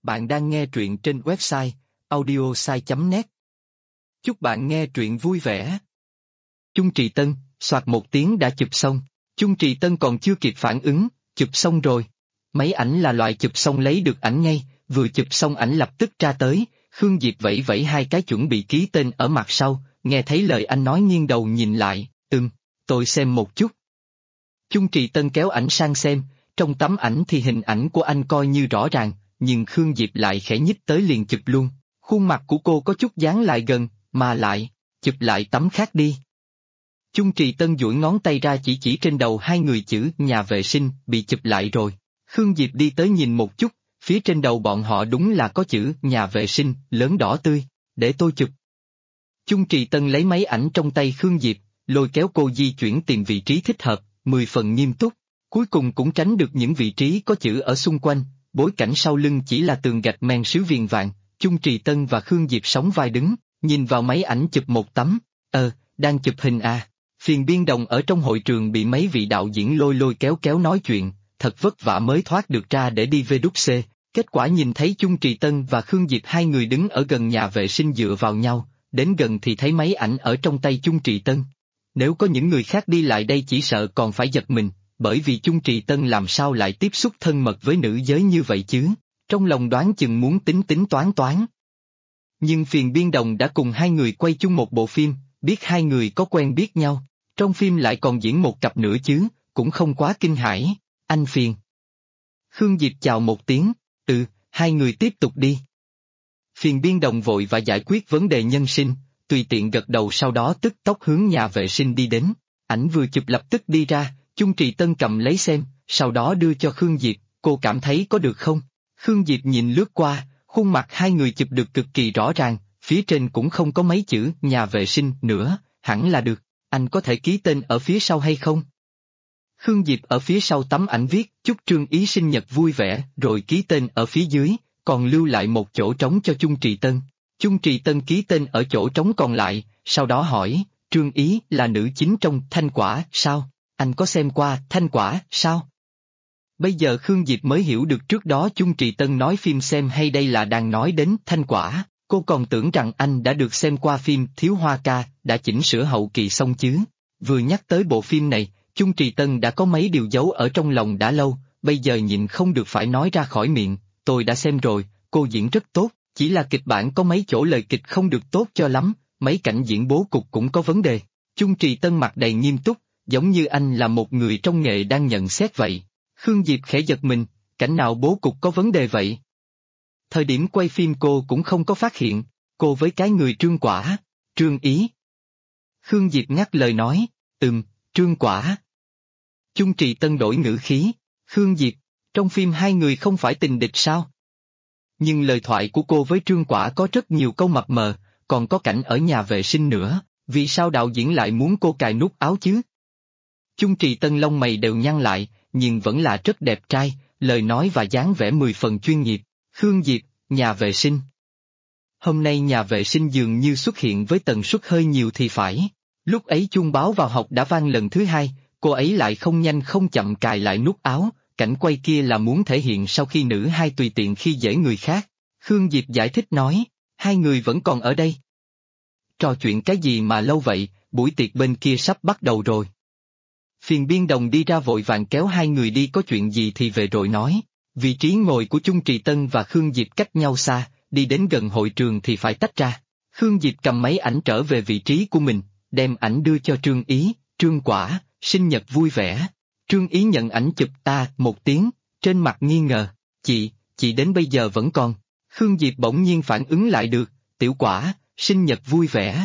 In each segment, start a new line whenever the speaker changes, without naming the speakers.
Bạn đang nghe truyện trên website audiosai.net. Chúc bạn nghe truyện vui vẻ. Chung Trì Tân, soạt một tiếng đã chụp xong. Chung Trì Tân còn chưa kịp phản ứng, chụp xong rồi. Máy ảnh là loại chụp xong lấy được ảnh ngay, vừa chụp xong ảnh lập tức ra tới. Khương Diệp vẫy vẫy hai cái chuẩn bị ký tên ở mặt sau, nghe thấy lời anh nói nghiêng đầu nhìn lại, tôi xem một chút. Chung Trì Tân kéo ảnh sang xem, trong tấm ảnh thì hình ảnh của anh coi như rõ ràng, nhưng Khương Diệp lại khẽ nhích tới liền chụp luôn. Khuôn mặt của cô có chút dán lại gần, mà lại, chụp lại tấm khác đi. Chung Trì Tân duỗi ngón tay ra chỉ trên đầu hai người chữ nhà vệ sinh bị chụp lại rồi. Khương Diệp đi tới nhìn một chút, phía trên đầu bọn họ đúng là có chữ nhà vệ sinh, lớn đỏ tươi, để tôi chụp. Chung Trì Tân lấy máy ảnh trong tay Khương Diệp, lôi kéo cô di chuyển tìm vị trí thích hợp, 10 phần nghiêm túc, cuối cùng cũng tránh được những vị trí có chữ ở xung quanh, bối cảnh sau lưng chỉ là tường gạch men sứ viền vàng. Chung Trì Tân và Khương Diệp sóng vai đứng, nhìn vào máy ảnh chụp một tấm, đang chụp hình à. Phiền Biên Đồng ở trong hội trường bị mấy vị đạo diễn lôi kéo nói chuyện, thật vất vả mới thoát được ra để đi về đúc C. Kết quả nhìn thấy Chung Trì Tân và Khương Diệp hai người đứng ở gần nhà vệ sinh dựa vào nhau, đến gần thì thấy máy ảnh ở trong tay Chung Trì Tân. Nếu có những người khác đi lại đây chỉ sợ còn phải giật mình, bởi vì Chung Trì Tân làm sao lại tiếp xúc thân mật với nữ giới như vậy chứ, trong lòng đoán chừng muốn tính toán. Nhưng Phiền Biên Đồng đã cùng hai người quay chung một bộ phim, biết hai người có quen biết nhau, trong phim lại còn diễn một cặp nữa chứ, cũng không quá kinh hãi. Anh Phiền. Khương Diệp chào một tiếng, hai người tiếp tục đi. Phiền Biên Đồng vội và giải quyết vấn đề nhân sinh, tùy tiện gật đầu sau đó tức tốc hướng nhà vệ sinh đi đến. Ảnh vừa chụp lập tức đi ra, Chung Trì Tân cầm lấy xem, sau đó đưa cho Khương Diệp, cô cảm thấy có được không? Khương Diệp nhìn lướt qua, khuôn mặt hai người chụp được cực kỳ rõ ràng, phía trên cũng không có mấy chữ nhà vệ sinh nữa, hẳn là được, anh có thể ký tên ở phía sau hay không? Khương Diệp ở phía sau tấm ảnh viết chúc Trương Ý sinh nhật vui vẻ rồi ký tên ở phía dưới, còn lưu lại một chỗ trống cho Chung Trì Tân. Chung Trì Tân ký tên ở chỗ trống còn lại, sau đó hỏi, Trương Ý là nữ chính trong Thanh Quả sao? Anh có xem qua Thanh Quả sao? Bây giờ Khương Diệp mới hiểu được trước đó Chung Trì Tân nói phim xem hay đây là đang nói đến Thanh Quả, cô còn tưởng rằng anh đã được xem qua phim Thiếu Hoa Ca, đã chỉnh sửa hậu kỳ xong chứ. Vừa nhắc tới bộ phim này, Chung Trì Tân đã có mấy điều giấu ở trong lòng đã lâu, bây giờ nhịn không được phải nói ra khỏi miệng, tôi đã xem rồi, cô diễn rất tốt, chỉ là kịch bản có mấy chỗ lời kịch không được tốt cho lắm, mấy cảnh diễn bố cục cũng có vấn đề. Chung Trì Tân mặt đầy nghiêm túc, giống như anh là một người trong nghề đang nhận xét vậy. Khương Diệp khẽ giật mình, cảnh nào bố cục có vấn đề vậy? Thời điểm quay phim cô cũng không có phát hiện, cô với cái người Trương Quả, Trương Ý. Khương Diệp ngắt lời nói, Trương Quả. Chung Trì Tân đổi ngữ khí, Khương Diệp, trong phim hai người không phải tình địch sao? Nhưng lời thoại của cô với Trương Quả có rất nhiều câu mập mờ, còn có cảnh ở nhà vệ sinh nữa, vì sao đạo diễn lại muốn cô cài nút áo chứ? Chung Trì Tân lông mày đều nhăn lại, nhưng vẫn là rất đẹp trai, lời nói và dáng vẻ 10 phần chuyên nghiệp. Khương Diệp, nhà vệ sinh. Hôm nay nhà vệ sinh dường như xuất hiện với tần suất hơi nhiều thì phải. Lúc ấy chuông báo vào học đã vang lần thứ hai, cô ấy lại không nhanh không chậm cài lại nút áo, cảnh quay kia là muốn thể hiện sau khi nữ hai tùy tiện khi dễ người khác. Khương Diệp giải thích nói, hai người vẫn còn ở đây. Trò chuyện cái gì mà lâu vậy, buổi tiệc bên kia sắp bắt đầu rồi. Phiền Biên Đồng đi ra vội vàng kéo hai người đi, có chuyện gì thì về rồi nói. Vị trí ngồi của Chung Trì Tân và Khương Diệp cách nhau xa, đi đến gần hội trường thì phải tách ra. Khương Diệp cầm máy ảnh trở về vị trí của mình, đem ảnh đưa cho Trương Ý, Trương Quả, sinh nhật vui vẻ. Trương Ý nhận ảnh chụp một tiếng, trên mặt nghi ngờ, chị đến bây giờ vẫn còn. Khương Diệp bỗng nhiên phản ứng lại được, Tiểu Quả, sinh nhật vui vẻ.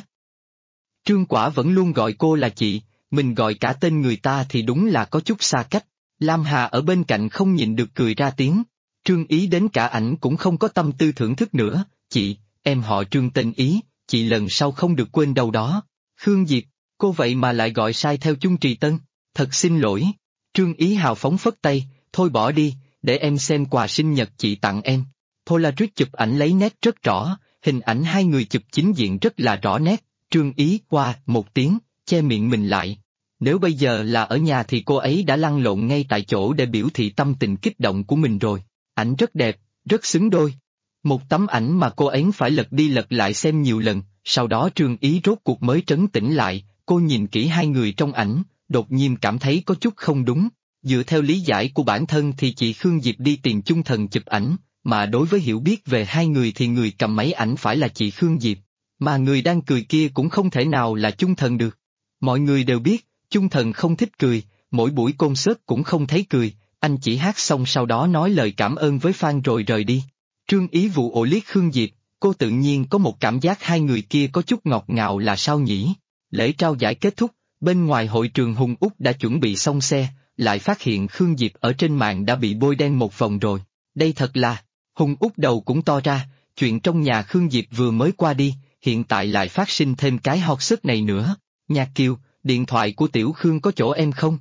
Trương Quả vẫn luôn gọi cô là chị, mình gọi cả tên người ta thì đúng là có chút xa cách. Lam Hà ở bên cạnh không nhịn được cười ra tiếng. Trương Ý đến cả ảnh cũng không có tâm tư thưởng thức nữa, chị, em họ Trương tên Ý, chị lần sau không được quên đâu đó. Khương Diệp, cô vậy mà lại gọi sai theo Chung Trì Tân, thật xin lỗi. Trương Ý hào phóng phất tay, thôi bỏ đi, để em xem quà sinh nhật chị tặng em. Polaroid chụp ảnh lấy nét rất rõ, hình ảnh hai người chụp chính diện rất là rõ nét. Trương Ý qua một tiếng, che miệng mình lại. Nếu bây giờ là ở nhà thì cô ấy đã lăn lộn ngay tại chỗ để biểu thị tâm tình kích động của mình rồi. Ảnh rất đẹp, rất xứng đôi. Một tấm ảnh mà cô ấy phải lật đi lật lại xem nhiều lần, sau đó Trương Ý rốt cuộc mới trấn tĩnh lại, cô nhìn kỹ hai người trong ảnh, đột nhiên cảm thấy có chút không đúng. Dựa theo lý giải của bản thân thì chị Khương Diệp đi tìm chung thần chụp ảnh, mà đối với hiểu biết về hai người thì người cầm máy ảnh phải là chị Khương Diệp, mà người đang cười kia cũng không thể nào là chung thần được. Mọi người đều biết, chung thần không thích cười, mỗi buổi concert cũng không thấy cười, anh chỉ hát xong sau đó nói lời cảm ơn với fan rồi rời đi. Trương Ý vụ ổ liếc Khương Diệp, cô tự nhiên có một cảm giác hai người kia có chút ngọt ngào là sao nhỉ? Lễ trao giải kết thúc, bên ngoài hội trường Hùng Úc đã chuẩn bị xong xe, lại phát hiện Khương Diệp ở trên mạng đã bị bôi đen một vòng rồi. Đây thật là, Hùng Úc đầu cũng to ra, chuyện trong nhà Khương Diệp vừa mới qua đi, hiện tại lại phát sinh thêm cái hot search này nữa. Nhạc Kiều, điện thoại của Tiểu Khương có chỗ em không?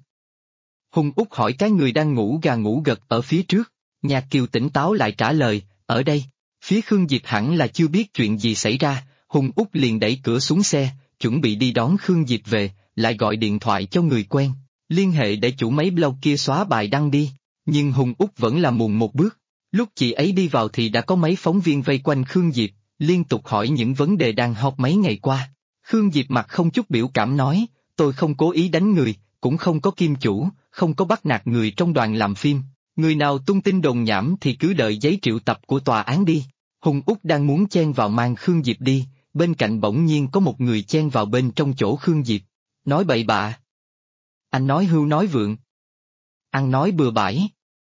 Hùng Úc hỏi cái người đang ngủ gà ngủ gật ở phía trước. Nhạc Kiều tỉnh táo lại trả lời, ở đây. Phía Khương Diệp hẳn là chưa biết chuyện gì xảy ra, Hùng Úc liền đẩy cửa xuống xe, chuẩn bị đi đón Khương Diệp về, lại gọi điện thoại cho người quen, liên hệ để chủ mấy blog kia xóa bài đăng đi. Nhưng Hùng Úc vẫn là muộn một bước. Lúc chị ấy đi vào thì đã có mấy phóng viên vây quanh Khương Diệp, liên tục hỏi những vấn đề đang hot mấy ngày qua. Khương Diệp mặt không chút biểu cảm nói, tôi không cố ý đánh người, cũng không có kim chủ, không có bắt nạt người trong đoàn làm phim. Người nào tung tin đồn nhảm thì cứ đợi giấy triệu tập của tòa án đi. Hùng Úc đang muốn chen vào mang Khương Diệp đi, bên cạnh bỗng nhiên có một người chen vào bên trong chỗ Khương Diệp. Nói bậy bạ. Anh nói hưu nói vượng. Ăn nói bừa bãi.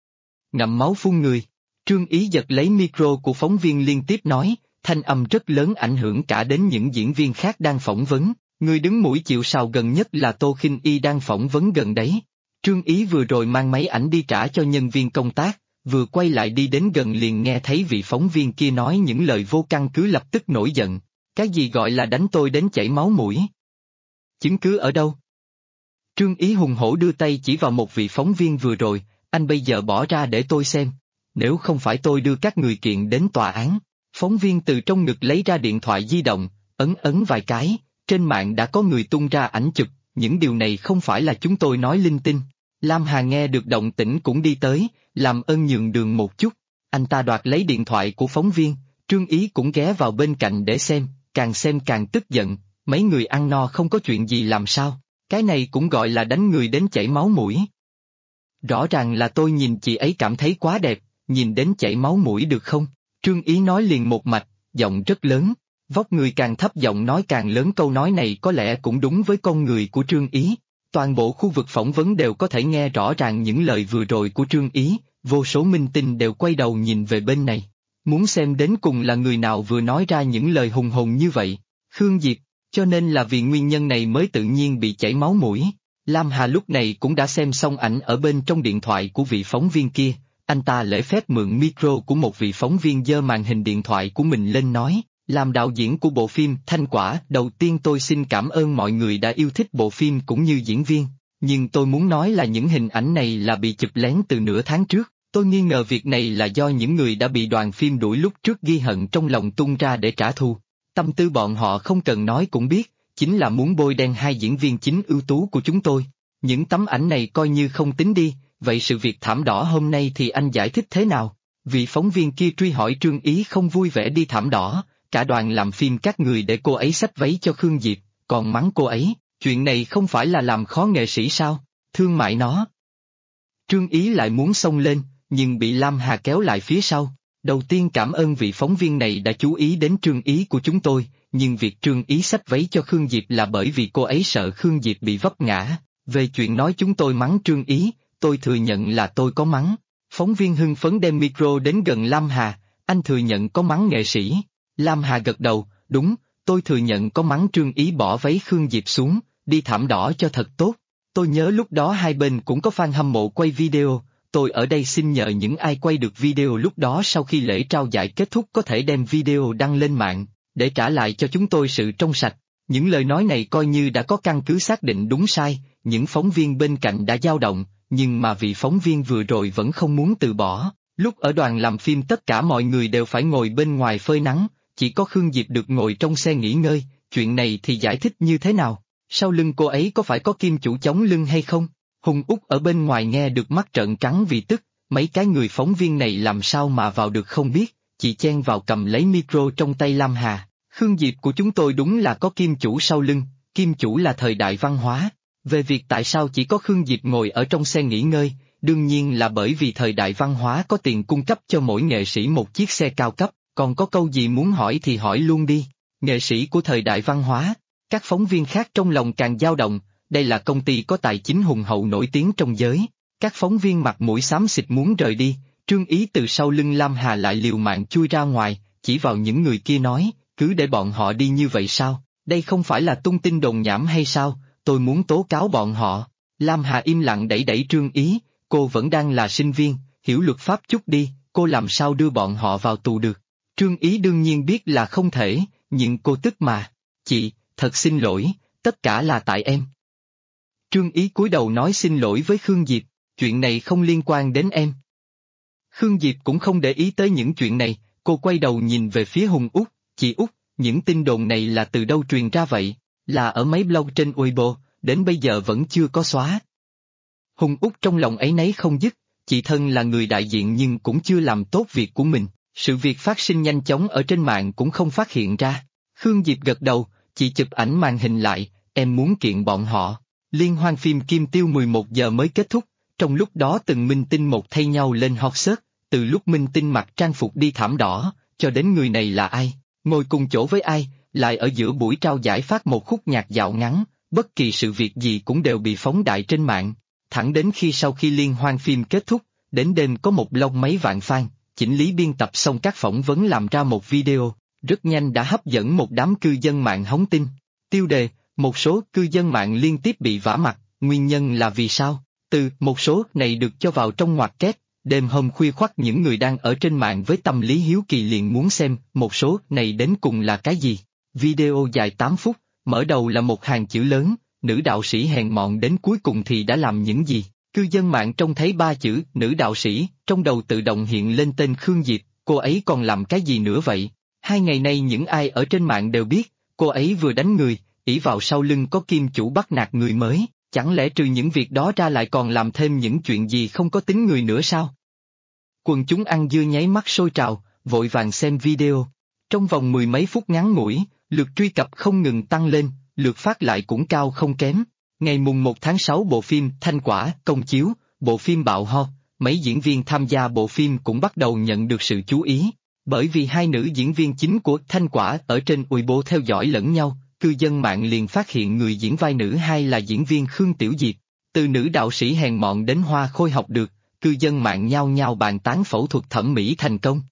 Ngậm máu phun người. Trương Ý giật lấy micro của phóng viên liên tiếp nói, thanh âm rất lớn ảnh hưởng cả đến những diễn viên khác đang phỏng vấn. Người đứng mũi chịu sào gần nhất là Tô Khinh Y đang phỏng vấn gần đấy. Trương Ý vừa rồi mang máy ảnh đi trả cho nhân viên công tác, vừa quay lại đi đến gần liền nghe thấy vị phóng viên kia nói những lời vô căn cứ lập tức nổi giận. Cái gì gọi là đánh tôi đến chảy máu mũi? Chứng cứ ở đâu? Trương Ý hùng hổ đưa tay chỉ vào một vị phóng viên vừa rồi, anh bây giờ bỏ ra để tôi xem. Nếu không phải tôi đưa các người kiện đến tòa án. Phóng viên từ trong ngực lấy ra điện thoại di động, ấn ấn vài cái, trên mạng đã có người tung ra ảnh chụp, những điều này không phải là chúng tôi nói linh tinh. Lam Hà nghe được động tĩnh cũng đi tới, làm ơn nhường đường một chút. Anh ta đoạt lấy điện thoại của phóng viên, Trương Ý cũng ghé vào bên cạnh để xem càng tức giận, mấy người ăn no không có chuyện gì làm sao, cái này cũng gọi là đánh người đến chảy máu mũi. Rõ ràng là tôi nhìn chị ấy cảm thấy quá đẹp, nhìn đến chảy máu mũi được không? Trương Ý nói liền một mạch, giọng rất lớn, vóc người càng thấp giọng nói càng lớn, câu nói này có lẽ cũng đúng với con người của Trương Ý. Toàn bộ khu vực phỏng vấn đều có thể nghe rõ ràng những lời vừa rồi của Trương Ý, vô số minh tinh đều quay đầu nhìn về bên này. Muốn xem đến cùng là người nào vừa nói ra những lời hùng hồn như vậy, Khương Diệp, cho nên là vì nguyên nhân này mới tự nhiên bị chảy máu mũi. Lam Hà lúc này cũng đã xem xong ảnh ở bên trong điện thoại của vị phóng viên kia, anh ta lễ phép mượn micro của một vị phóng viên giơ màn hình điện thoại của mình lên nói, làm đạo diễn của bộ phim Thanh Quả, đầu tiên tôi xin cảm ơn mọi người đã yêu thích bộ phim cũng như diễn viên, nhưng tôi muốn nói là những hình ảnh này là bị chụp lén từ nửa tháng trước, tôi nghi ngờ việc này là do những người đã bị đoàn phim đuổi lúc trước ghi hận trong lòng tung ra để trả thù. Tâm tư bọn họ không cần nói cũng biết, chính là muốn bôi đen hai diễn viên chính ưu tú của chúng tôi. Những tấm ảnh này coi như không tính đi, vậy sự việc thảm đỏ hôm nay thì anh giải thích thế nào? Vị phóng viên kia truy hỏi Trương Ý không vui vẻ đi thảm đỏ, cả đoàn làm phim các người để cô ấy xách váy cho Khương Diệp, còn mắng cô ấy, chuyện này không phải là làm khó nghệ sĩ sao? Thương mại nó. Trương Ý lại muốn xông lên, nhưng bị Lam Hà kéo lại phía sau. Đầu tiên cảm ơn vị phóng viên này đã chú ý đến Trương Ý của chúng tôi, nhưng việc Trương Ý xách váy cho Khương Diệp là bởi vì cô ấy sợ Khương Diệp bị vấp ngã. Về chuyện nói chúng tôi mắng Trương Ý, tôi thừa nhận là tôi có mắng. Phóng viên hưng phấn đem micro đến gần Lam Hà, anh thừa nhận có mắng nghệ sĩ. Lam Hà gật đầu, đúng, tôi thừa nhận có mắng Trương Ý bỏ váy Khương Diệp xuống, đi thảm đỏ cho thật tốt. Tôi nhớ lúc đó hai bên cũng có fan hâm mộ quay video, tôi ở đây xin nhờ những ai quay được video lúc đó sau khi lễ trao giải kết thúc có thể đem video đăng lên mạng, để trả lại cho chúng tôi sự trong sạch. Những lời nói này coi như đã có căn cứ xác định đúng sai, những phóng viên bên cạnh đã dao động, nhưng mà vị phóng viên vừa rồi vẫn không muốn từ bỏ. Lúc ở đoàn làm phim tất cả mọi người đều phải ngồi bên ngoài phơi nắng, chỉ có Khương Diệp được ngồi trong xe nghỉ ngơi, chuyện này thì giải thích như thế nào? Sau lưng cô ấy có phải có kim chủ chống lưng hay không? Hùng Úc ở bên ngoài nghe được mắt trợn trắng vì tức, mấy cái người phóng viên này làm sao mà vào được không biết, chị chen vào cầm lấy micro trong tay Lam Hà. Khương Diệp của chúng tôi đúng là có kim chủ sau lưng, kim chủ là thời đại văn hóa. Về việc tại sao chỉ có Khương Diệp ngồi ở trong xe nghỉ ngơi, đương nhiên là bởi vì thời đại văn hóa có tiền cung cấp cho mỗi nghệ sĩ một chiếc xe cao cấp, còn có câu gì muốn hỏi thì hỏi luôn đi. Nghệ sĩ của thời đại văn hóa, các phóng viên khác trong lòng càng dao động, đây là công ty có tài chính hùng hậu nổi tiếng trong giới. Các phóng viên mặt mũi xám xịt muốn rời đi, Trương Ý từ sau lưng Lam Hà lại liều mạng chui ra ngoài, chỉ vào những người kia nói, cứ để bọn họ đi như vậy sao, đây không phải là tung tin đồn nhảm hay sao, tôi muốn tố cáo bọn họ. Lam Hà im lặng đẩy đẩy Trương Ý, cô vẫn đang là sinh viên, hiểu luật pháp chút đi, cô làm sao đưa bọn họ vào tù được. Trương Ý đương nhiên biết là không thể, nhưng cô tức mà. Chị, thật xin lỗi, tất cả là tại em. Trương Ý cúi đầu nói xin lỗi với Khương Diệp, chuyện này không liên quan đến em. Khương Diệp cũng không để ý tới những chuyện này, cô quay đầu nhìn về phía Hùng Út, chị Út, những tin đồn này là từ đâu truyền ra vậy, là ở mấy blog trên Weibo, đến bây giờ vẫn chưa có xóa. Hùng Út trong lòng áy náy không dứt, chị thân là người đại diện nhưng cũng chưa làm tốt việc của mình, sự việc phát sinh nhanh chóng ở trên mạng cũng không phát hiện ra. Khương Diệp gật đầu, chị chụp ảnh màn hình lại, em muốn kiện bọn họ. Liên hoan phim Kim Tiêu 11 giờ mới kết thúc, trong lúc đó từng minh tinh một thay nhau lên hot search, từ lúc minh tinh mặc trang phục đi thảm đỏ, cho đến người này là ai, ngồi cùng chỗ với ai, lại ở giữa buổi trao giải phát một khúc nhạc dạo ngắn, bất kỳ sự việc gì cũng đều bị phóng đại trên mạng. Thẳng đến khi sau khi liên hoan phim kết thúc, đến đêm có một blog mấy vạn fan, chỉnh lý biên tập xong các phỏng vấn làm ra một video, rất nhanh đã hấp dẫn một đám cư dân mạng hóng tin. Tiêu đề, một số cư dân mạng liên tiếp bị vả mặt, nguyên nhân là vì sao? Từ một số này được cho vào trong ngoặc kép, đêm hôm khuya khoắt những người đang ở trên mạng với tâm lý hiếu kỳ liền muốn xem một số này đến cùng là cái gì. Video dài 8 phút, mở đầu là một hàng chữ lớn, nữ đạo sĩ hèn mọn đến cuối cùng thì đã làm những gì? Cư dân mạng trông thấy 3 chữ nữ đạo sĩ, trong đầu tự động hiện lên tên Khương Diệp, cô ấy còn làm cái gì nữa vậy? 2 ngày nay những ai ở trên mạng đều biết, cô ấy vừa đánh người, ỷ vào sau lưng có kim chủ bắt nạt người mới, chẳng lẽ trừ những việc đó ra lại còn làm thêm những chuyện gì không có tính người nữa sao? Quần chúng ăn dưa nháy mắt sôi trào, vội vàng xem video. Trong vòng mười mấy phút ngắn ngủi, lượt truy cập không ngừng tăng lên, lượt phát lại cũng cao không kém. Ngày mùng 1 tháng 6 bộ phim Thanh Quả công chiếu, bộ phim bạo ho, mấy diễn viên tham gia bộ phim cũng bắt đầu nhận được sự chú ý. Bởi vì hai nữ diễn viên chính của Thanh Quả ở trên Weibo theo dõi lẫn nhau, cư dân mạng liền phát hiện người diễn vai nữ hai là diễn viên Khương Tiểu Diệp. Từ nữ đạo sĩ hèn mọn đến hoa khôi học được, cư dân mạng nhao nhao bàn tán phẫu thuật thẩm mỹ thành công.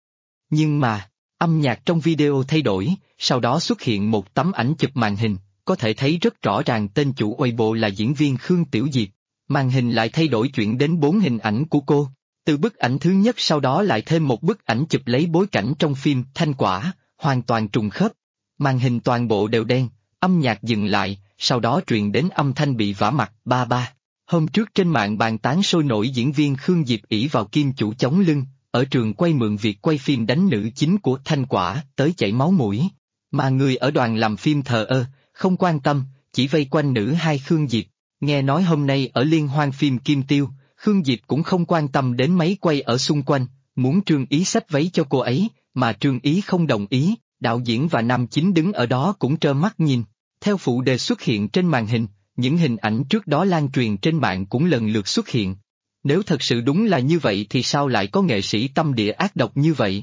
Nhưng mà, âm nhạc trong video thay đổi, sau đó xuất hiện một tấm ảnh chụp màn hình, có thể thấy rất rõ ràng tên chủ Weibo là diễn viên Khương Tiểu Diệp. Màn hình lại thay đổi chuyển đến 4 hình ảnh của cô. Từ bức ảnh thứ nhất sau đó lại thêm một bức ảnh chụp lấy bối cảnh trong phim Thanh Quả, hoàn toàn trùng khớp. Màn hình toàn bộ đều đen, âm nhạc dừng lại, sau đó truyền đến âm thanh bị vả mặt ba ba. Hôm trước trên mạng bàn tán sôi nổi diễn viên Khương Diệp ỷ vào kim chủ chống lưng, ở trường quay mượn việc quay phim đánh nữ chính của Thanh Quả tới chảy máu mũi. Mà người ở đoàn làm phim thờ ơ, không quan tâm, chỉ vây quanh nữ hai Khương Diệp. Nghe nói hôm nay ở liên hoan phim Kim Tiêu, Khương Diệp cũng không quan tâm đến máy quay ở xung quanh, muốn Trương Ý xách váy cho cô ấy, mà Trương Ý không đồng ý, đạo diễn và nam chính đứng ở đó cũng trơ mắt nhìn. Theo phụ đề xuất hiện trên màn hình, những hình ảnh trước đó lan truyền trên mạng cũng lần lượt xuất hiện. Nếu thật sự đúng là như vậy thì sao lại có nghệ sĩ tâm địa ác độc như vậy?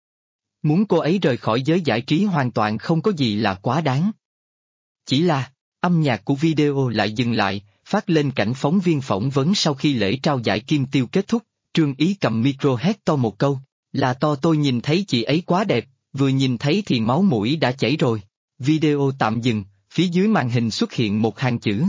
Muốn cô ấy rời khỏi giới giải trí hoàn toàn không có gì là quá đáng. Chỉ là, âm nhạc của video lại dừng lại, phát lên cảnh phóng viên phỏng vấn sau khi lễ trao giải Kim Tiêu kết thúc, Trương Ý cầm micro hét to một câu, là to tôi nhìn thấy chị ấy quá đẹp, vừa nhìn thấy thì máu mũi đã chảy rồi. Video tạm dừng, phía dưới màn hình xuất hiện một hàng chữ.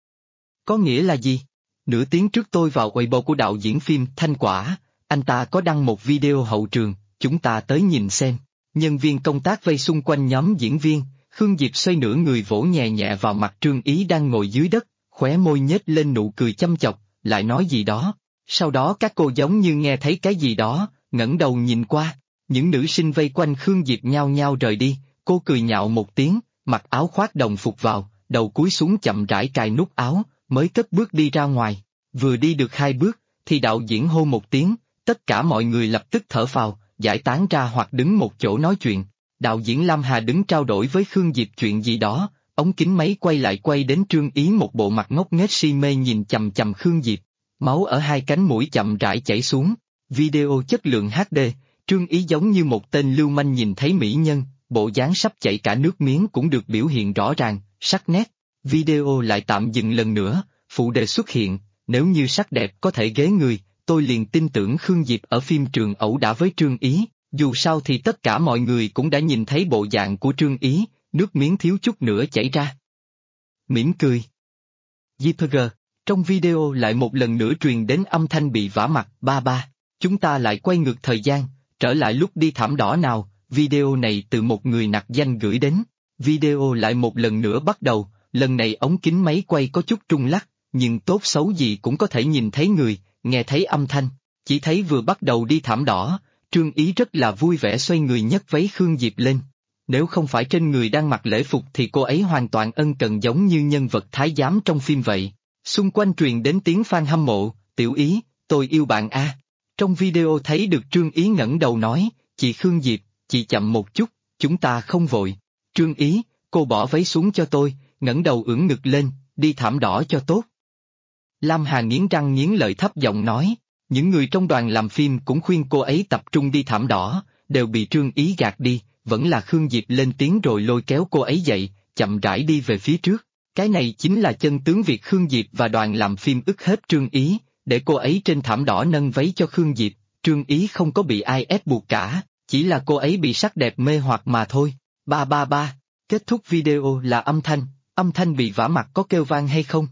Có nghĩa là gì? Nửa tiếng trước tôi vào Weibo của đạo diễn phim Thanh Quả, anh ta có đăng một video hậu trường, chúng ta tới nhìn xem. Nhân viên công tác vây xung quanh nhóm diễn viên, Khương Diệp xoay nửa người vỗ nhẹ nhẹ vào mặt Trương Ý đang ngồi dưới đất, khóe môi nhếch lên nụ cười chăm chọc, lại nói gì đó. Sau đó các cô giống như nghe thấy cái gì đó, ngẩng đầu nhìn qua, những nữ sinh vây quanh Khương Diệp nhao nhao rời đi, cô cười nhạo một tiếng, mặc áo khoác đồng phục vào, đầu cúi xuống chậm rãi cài nút áo, mới cất bước đi ra ngoài. Vừa đi được 2 bước, thì đạo diễn hô một tiếng, tất cả mọi người lập tức thở phào, giải tán ra hoặc đứng một chỗ nói chuyện. Đạo diễn Lam Hà đứng trao đổi với Khương Diệp chuyện gì đó, ống kính máy quay lại quay đến Trương Ý một bộ mặt ngốc nghếch si mê nhìn chằm chằm Khương Diệp. Máu ở hai cánh mũi chậm rãi chảy xuống. Video chất lượng HD, Trương Ý giống như một tên lưu manh nhìn thấy mỹ nhân, bộ dáng sắp chảy cả nước miếng cũng được biểu hiện rõ ràng, sắc nét. Video lại tạm dừng lần nữa, phụ đề xuất hiện, nếu như sắc đẹp có thể ghế người, tôi liền tin tưởng Khương Diệp ở phim Trường ẩu đả với Trương Ý, dù sao thì tất cả mọi người cũng đã nhìn thấy bộ dạng của Trương Ý, nước miếng thiếu chút nữa chảy ra. Mỉm cười. JPG, trong video lại một lần nữa truyền đến âm thanh bị vả mặt, ba ba. Chúng ta lại quay ngược thời gian, trở lại lúc đi thảm đỏ nào, video này từ một người nặc danh gửi đến. Video lại một lần nữa bắt đầu, lần này ống kính máy quay có chút trung lắc, nhưng tốt xấu gì cũng có thể nhìn thấy người, nghe thấy âm thanh. Chỉ thấy vừa bắt đầu đi thảm đỏ, Trương Ý rất là vui vẻ xoay người nhấc váy Khương Diệp lên. Nếu không phải trên người đang mặc lễ phục thì cô ấy hoàn toàn ân cần giống như nhân vật thái giám trong phim vậy. Xung quanh truyền đến tiếng fan hâm mộ, Tiểu Ý, tôi yêu bạn a. Trong video thấy được Trương Ý ngẩng đầu nói, chị Khương Diệp, chị chậm một chút, chúng ta không vội. Trương Ý, cô bỏ váy xuống cho tôi, ngẩng đầu ưỡn ngực lên, đi thảm đỏ cho tốt. Lam Hà nghiến răng nghiến lợi thấp giọng nói, những người trong đoàn làm phim cũng khuyên cô ấy tập trung đi thảm đỏ, đều bị Trương Ý gạt đi, vẫn là Khương Diệp lên tiếng rồi lôi kéo cô ấy dậy, chậm rãi đi về phía trước. Cái này chính là chân tướng việc Khương Diệp và đoàn làm phim ức hết Trương Ý, để cô ấy trên thảm đỏ nâng váy cho Khương Diệp. Trương Ý không có bị ai ép buộc cả, chỉ là cô ấy bị sắc đẹp mê hoặc mà thôi. Ba ba ba, kết thúc video là âm thanh bị vả mặt có kêu vang hay không?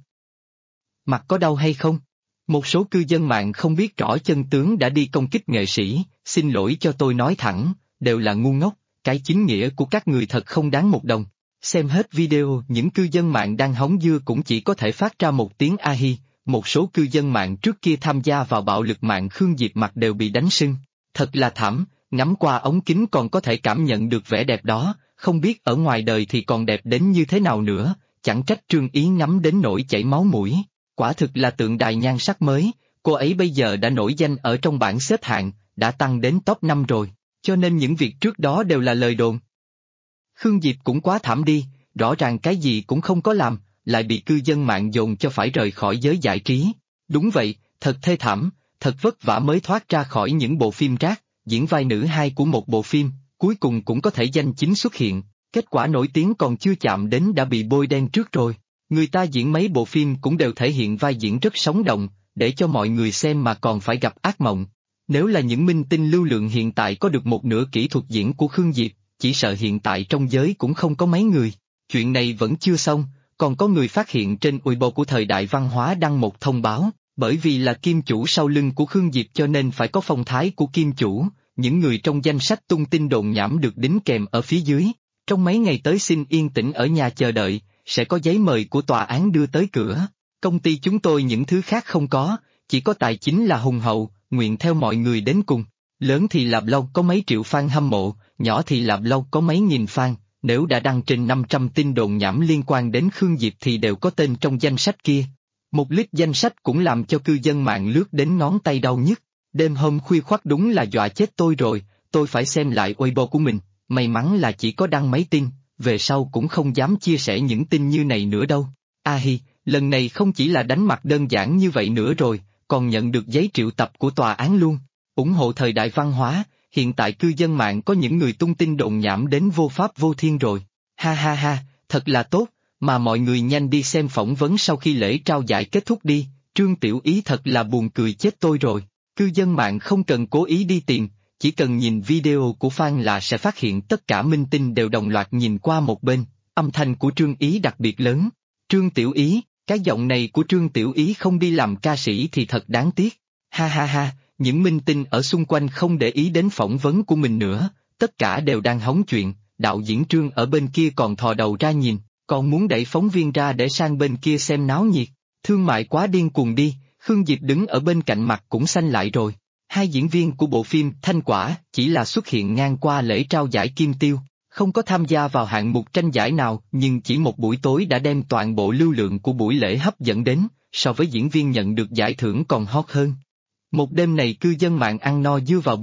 Mặt có đau hay không? Một số cư dân mạng không biết rõ chân tướng đã đi công kích nghệ sĩ, xin lỗi cho tôi nói thẳng, đều là ngu ngốc, cái chính nghĩa của các người thật không đáng một đồng. Xem hết video những cư dân mạng đang hóng dưa cũng chỉ có thể phát ra một tiếng a hi, một số cư dân mạng trước kia tham gia vào bạo lực mạng Khương Diệp mặt đều bị đánh sưng. Thật là thảm, ngắm qua ống kính còn có thể cảm nhận được vẻ đẹp đó, không biết ở ngoài đời thì còn đẹp đến như thế nào nữa, chẳng trách Trương Ý ngắm đến nỗi chảy máu mũi. Quả thực là tượng đài nhan sắc mới, cô ấy bây giờ đã nổi danh ở trong bảng xếp hạng, đã tăng đến top 5 rồi, cho nên những việc trước đó đều là lời đồn. Khương Diệp cũng quá thảm đi, rõ ràng cái gì cũng không có làm, lại bị cư dân mạng dồn cho phải rời khỏi giới giải trí. Đúng vậy, thật thê thảm, thật vất vả mới thoát ra khỏi những bộ phim rác, diễn vai nữ hai của một bộ phim, cuối cùng cũng có thể danh chính xuất hiện, kết quả nổi tiếng còn chưa chạm đến đã bị bôi đen trước rồi. Người ta diễn mấy bộ phim cũng đều thể hiện vai diễn rất sống động, để cho mọi người xem mà còn phải gặp ác mộng. Nếu là những minh tinh lưu lượng hiện tại có được một nửa kỹ thuật diễn của Khương Diệp, chỉ sợ hiện tại trong giới cũng không có mấy người. Chuyện này vẫn chưa xong, còn có người phát hiện trên Weibo của Thời Đại Văn Hóa đăng một thông báo, bởi vì là kim chủ sau lưng của Khương Diệp cho nên phải có phong thái của kim chủ, những người trong danh sách tung tin đồn nhảm được đính kèm ở phía dưới. Trong mấy ngày tới xin yên tĩnh ở nhà chờ đợi, sẽ có giấy mời của tòa án đưa tới cửa. Công ty chúng tôi những thứ khác không có, chỉ có tài chính là hùng hậu, nguyện theo mọi người đến cùng. Lớn thì là blog có mấy triệu fan hâm mộ, nhỏ thì là blog có mấy nghìn fan, nếu đã đăng trên 500 tin đồn nhảm liên quan đến Khương Diệp thì đều có tên trong danh sách kia. Một lít danh sách cũng làm cho cư dân mạng lướt đến ngón tay đau nhức. Đêm hôm khuya khoắt đúng là dọa chết tôi rồi, tôi phải xem lại Weibo của mình, may mắn là chỉ có đăng mấy tin, về sau cũng không dám chia sẻ những tin như này nữa đâu. A hi, lần này không chỉ là đánh mặt đơn giản như vậy nữa rồi, còn nhận được giấy triệu tập của tòa án luôn. Ủng hộ Thời Đại Văn Hóa, hiện tại cư dân mạng có những người tung tin đồn nhảm đến vô pháp vô thiên rồi. Ha ha ha, thật là tốt, mà mọi người nhanh đi xem phỏng vấn sau khi lễ trao giải kết thúc đi, Trương Tiểu Ý thật là buồn cười chết tôi rồi. Cư dân mạng không cần cố ý đi tìm, chỉ cần nhìn video của fan là sẽ phát hiện tất cả minh tinh đều đồng loạt nhìn qua một bên, âm thanh của Trương Ý đặc biệt lớn. Trương Tiểu Ý, cái giọng này của Trương Tiểu Ý không đi làm ca sĩ thì thật đáng tiếc. Ha ha ha, những minh tinh ở xung quanh không để ý đến phỏng vấn của mình nữa, tất cả đều đang hóng chuyện, đạo diễn Trương ở bên kia còn thò đầu ra nhìn, còn muốn đẩy phóng viên ra để sang bên kia xem náo nhiệt. Thương mại quá điên cuồng đi, Khương Diệp đứng ở bên cạnh mặt cũng xanh lại rồi. Hai diễn viên của bộ phim Thanh Quả chỉ là xuất hiện ngang qua lễ trao giải Kim Tiêu, không có tham gia vào hạng mục tranh giải nào nhưng chỉ một buổi tối đã đem toàn bộ lưu lượng của buổi lễ hấp dẫn đến, so với diễn viên nhận được giải thưởng còn hot hơn. Một đêm này cư dân mạng ăn no dưa vào bụng,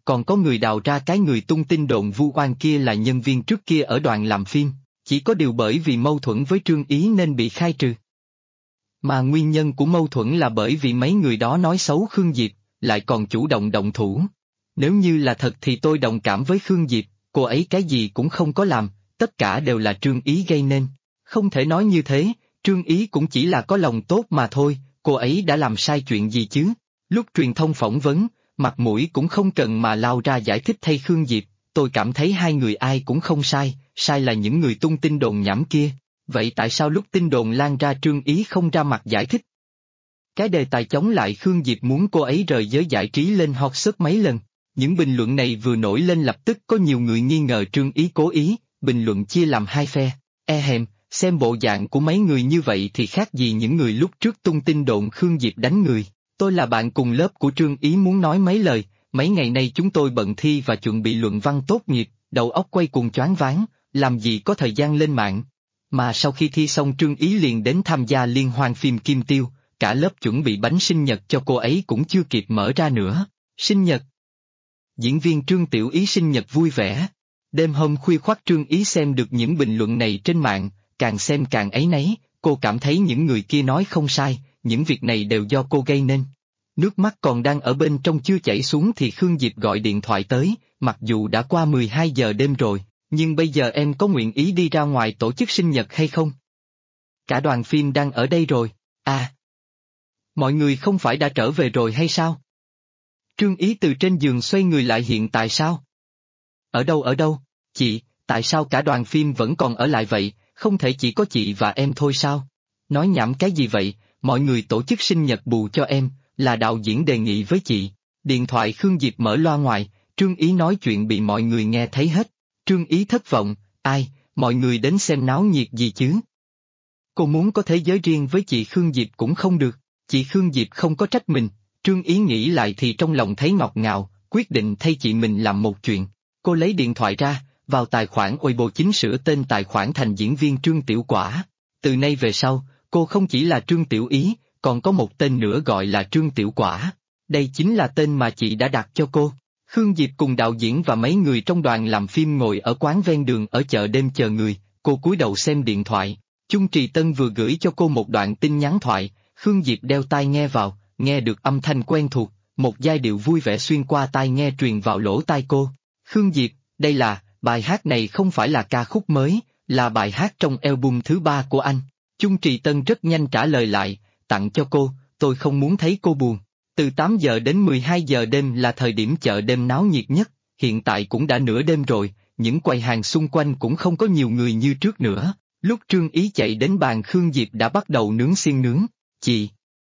còn có người đào ra cái người tung tin đồn vu oan kia là nhân viên trước kia ở đoàn làm phim, chỉ có điều bởi vì mâu thuẫn với Trương Ý nên bị khai trừ. Mà nguyên nhân của mâu thuẫn là bởi vì mấy người đó nói xấu Khương Diệp, lại còn chủ động động thủ. Nếu như là thật thì tôi đồng cảm với Khương Diệp, cô ấy cái gì cũng không có làm, tất cả đều là Trương Ý gây nên. Không thể nói như thế, Trương Ý cũng chỉ là có lòng tốt mà thôi, cô ấy đã làm sai chuyện gì chứ? Lúc truyền thông phỏng vấn, mặt mũi cũng không cần mà lao ra giải thích thay Khương Diệp, tôi cảm thấy hai người ai cũng không sai, sai là những người tung tin đồn nhảm kia. Vậy tại sao lúc tin đồn lan ra Trương Ý không ra mặt giải thích? Cái đề tài chống lại Khương Diệp muốn cô ấy rời giới giải trí lên hot search mấy lần. Những bình luận này vừa nổi lên lập tức có nhiều người nghi ngờ Trương Ý cố ý, bình luận chia làm hai phe. Hèm, xem bộ dạng của mấy người như vậy thì khác gì những người lúc trước tung tin đồn Khương Diệp đánh người. Tôi là bạn cùng lớp của Trương Ý muốn nói mấy lời, mấy ngày nay chúng tôi bận thi và chuẩn bị luận văn tốt nghiệp, đầu óc quay cuồng choáng váng, làm gì có thời gian lên mạng. Mà sau khi thi xong Trương Ý liền đến tham gia liên hoan phim Kim Tiêu, cả lớp chuẩn bị bánh sinh nhật cho cô ấy cũng chưa kịp mở ra nữa. Sinh nhật. Diễn viên Trương Tiểu Ý sinh nhật vui vẻ. Đêm hôm khuya khoắt Trương Ý xem được những bình luận này trên mạng, càng xem càng áy náy, cô cảm thấy những người kia nói không sai, những việc này đều do cô gây nên. Nước mắt còn đang ở bên trong chưa chảy xuống thì Khương Diệp gọi điện thoại tới, mặc dù đã qua 12 giờ đêm rồi, nhưng bây giờ em có nguyện ý đi ra ngoài tổ chức sinh nhật hay không? Cả đoàn phim đang ở đây rồi, à. Mọi người không phải đã trở về rồi hay sao? Trương Ý từ trên giường xoay người lại hiện tại sao? Ở đâu? Chị, tại sao cả đoàn phim vẫn còn ở lại vậy, không thể chỉ có chị và em thôi sao? Nói nhảm cái gì vậy, mọi người tổ chức sinh nhật bù cho em, là đạo diễn đề nghị với chị. Điện thoại Khương Diệp mở loa ngoài, Trương Ý nói chuyện bị mọi người nghe thấy hết. Trương Ý thất vọng, ai, mọi người đến xem náo nhiệt gì chứ? Cô muốn có thế giới riêng với chị Khương Diệp cũng không được, chị Khương Diệp không có trách mình. Trương Ý nghĩ lại thì trong lòng thấy ngọt ngào, quyết định thay chị mình làm một chuyện. Cô lấy điện thoại ra, vào tài khoản Weibo chính sửa tên tài khoản thành diễn viên Trương Tiểu Quả. Từ nay về sau, cô không chỉ là Trương Tiểu Ý, còn có một tên nữa gọi là Trương Tiểu Quả. Đây chính là tên mà chị đã đặt cho cô. Khương Diệp cùng đạo diễn và mấy người trong đoàn làm phim ngồi ở quán ven đường ở chợ đêm chờ người, cô cúi đầu xem điện thoại. Chung Trì Tân vừa gửi cho cô một đoạn tin nhắn thoại, Khương Diệp đeo tai nghe vào, nghe được âm thanh quen thuộc, một giai điệu vui vẻ xuyên qua tai nghe truyền vào lỗ tai cô. Khương Diệp, đây là, bài hát này không phải là ca khúc mới, là bài hát trong album thứ 3 của anh. Chung Trì Tân rất nhanh trả lời lại, tặng cho cô, tôi không muốn thấy cô buồn. Từ 8 giờ đến 12 giờ đêm là thời điểm chợ đêm náo nhiệt nhất, hiện tại cũng đã nửa đêm rồi, những quầy hàng xung quanh cũng không có nhiều người như trước nữa. Lúc Trương Ý chạy đến bàn Khương Diệp đã bắt đầu nướng xiên nướng, chị.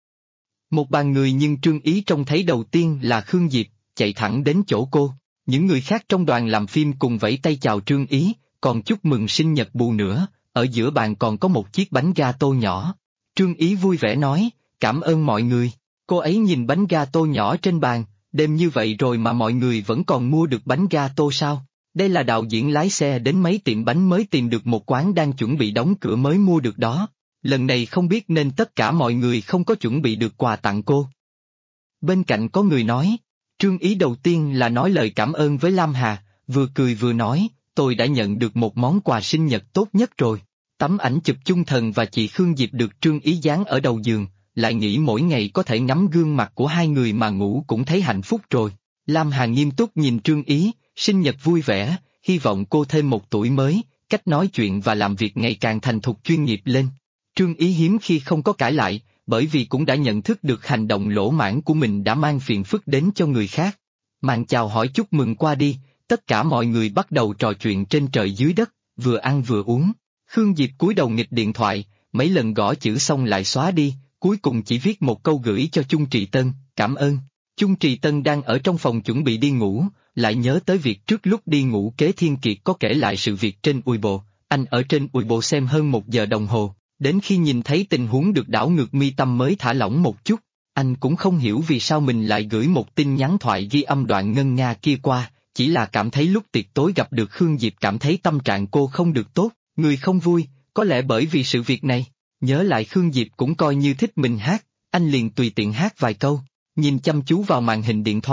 Một bàn người nhưng Trương Ý trông thấy đầu tiên là Khương Diệp, chạy thẳng đến chỗ cô. Những người khác trong đoàn làm phim cùng vẫy tay chào Trương Ý, còn chúc mừng sinh nhật bù nữa, ở giữa bàn còn có một chiếc bánh gato nhỏ. Trương Ý vui vẻ nói, cảm ơn mọi người. Cô ấy nhìn bánh gato nhỏ trên bàn, đêm như vậy rồi mà mọi người vẫn còn mua được bánh gato sao? Đây là đạo diễn lái xe đến mấy tiệm bánh mới tìm được một quán đang chuẩn bị đóng cửa mới mua được đó. Lần này không biết nên tất cả mọi người không có chuẩn bị được quà tặng cô. Bên cạnh có người nói, Trương Ý đầu tiên là nói lời cảm ơn với Lam Hà, vừa cười vừa nói, tôi đã nhận được một món quà sinh nhật tốt nhất rồi. Tấm ảnh chụp chung Thần và chị Khương Diệp được Trương Ý dán ở đầu giường, lại nghĩ mỗi ngày có thể ngắm gương mặt của hai người mà ngủ cũng thấy hạnh phúc rồi. Lam Hà nghiêm túc nhìn Trương Ý, sinh nhật vui vẻ, hy vọng cô thêm một tuổi mới, cách nói chuyện và làm việc ngày càng thành thục chuyên nghiệp lên. Trương Ý hiếm khi không có cãi lại, bởi vì cũng đã nhận thức được hành động lỗ mãng của mình đã mang phiền phức đến cho người khác. Màn chào hỏi chúc mừng qua đi, tất cả mọi người bắt đầu trò chuyện trên trời dưới đất, vừa ăn vừa uống. Khương Diệp cúi đầu nghịch điện thoại, mấy lần gõ chữ xong lại xóa đi, cuối cùng chỉ viết một câu gửi cho Chung Trì Tân, cảm ơn. Chung Trì Tân đang ở trong phòng chuẩn bị đi ngủ, lại nhớ tới việc trước lúc đi ngủ Kế Thiên Kiệt có kể lại sự việc trên Weibo. Anh ở trên Weibo xem hơn 1 giờ đồng hồ, đến khi nhìn thấy tình huống được đảo ngược mi tâm mới thả lỏng một chút. Anh cũng không hiểu vì sao mình lại gửi một tin nhắn thoại ghi âm đoạn ngân nga kia qua, chỉ là cảm thấy lúc tiệc tối gặp được Khương Diệp cảm thấy tâm trạng cô không được tốt, người không vui, có lẽ bởi vì sự việc này. Nhớ lại Khương Diệp cũng coi như thích mình hát, anh liền tùy tiện hát vài câu, nhìn chăm chú vào màn hình điện thoại,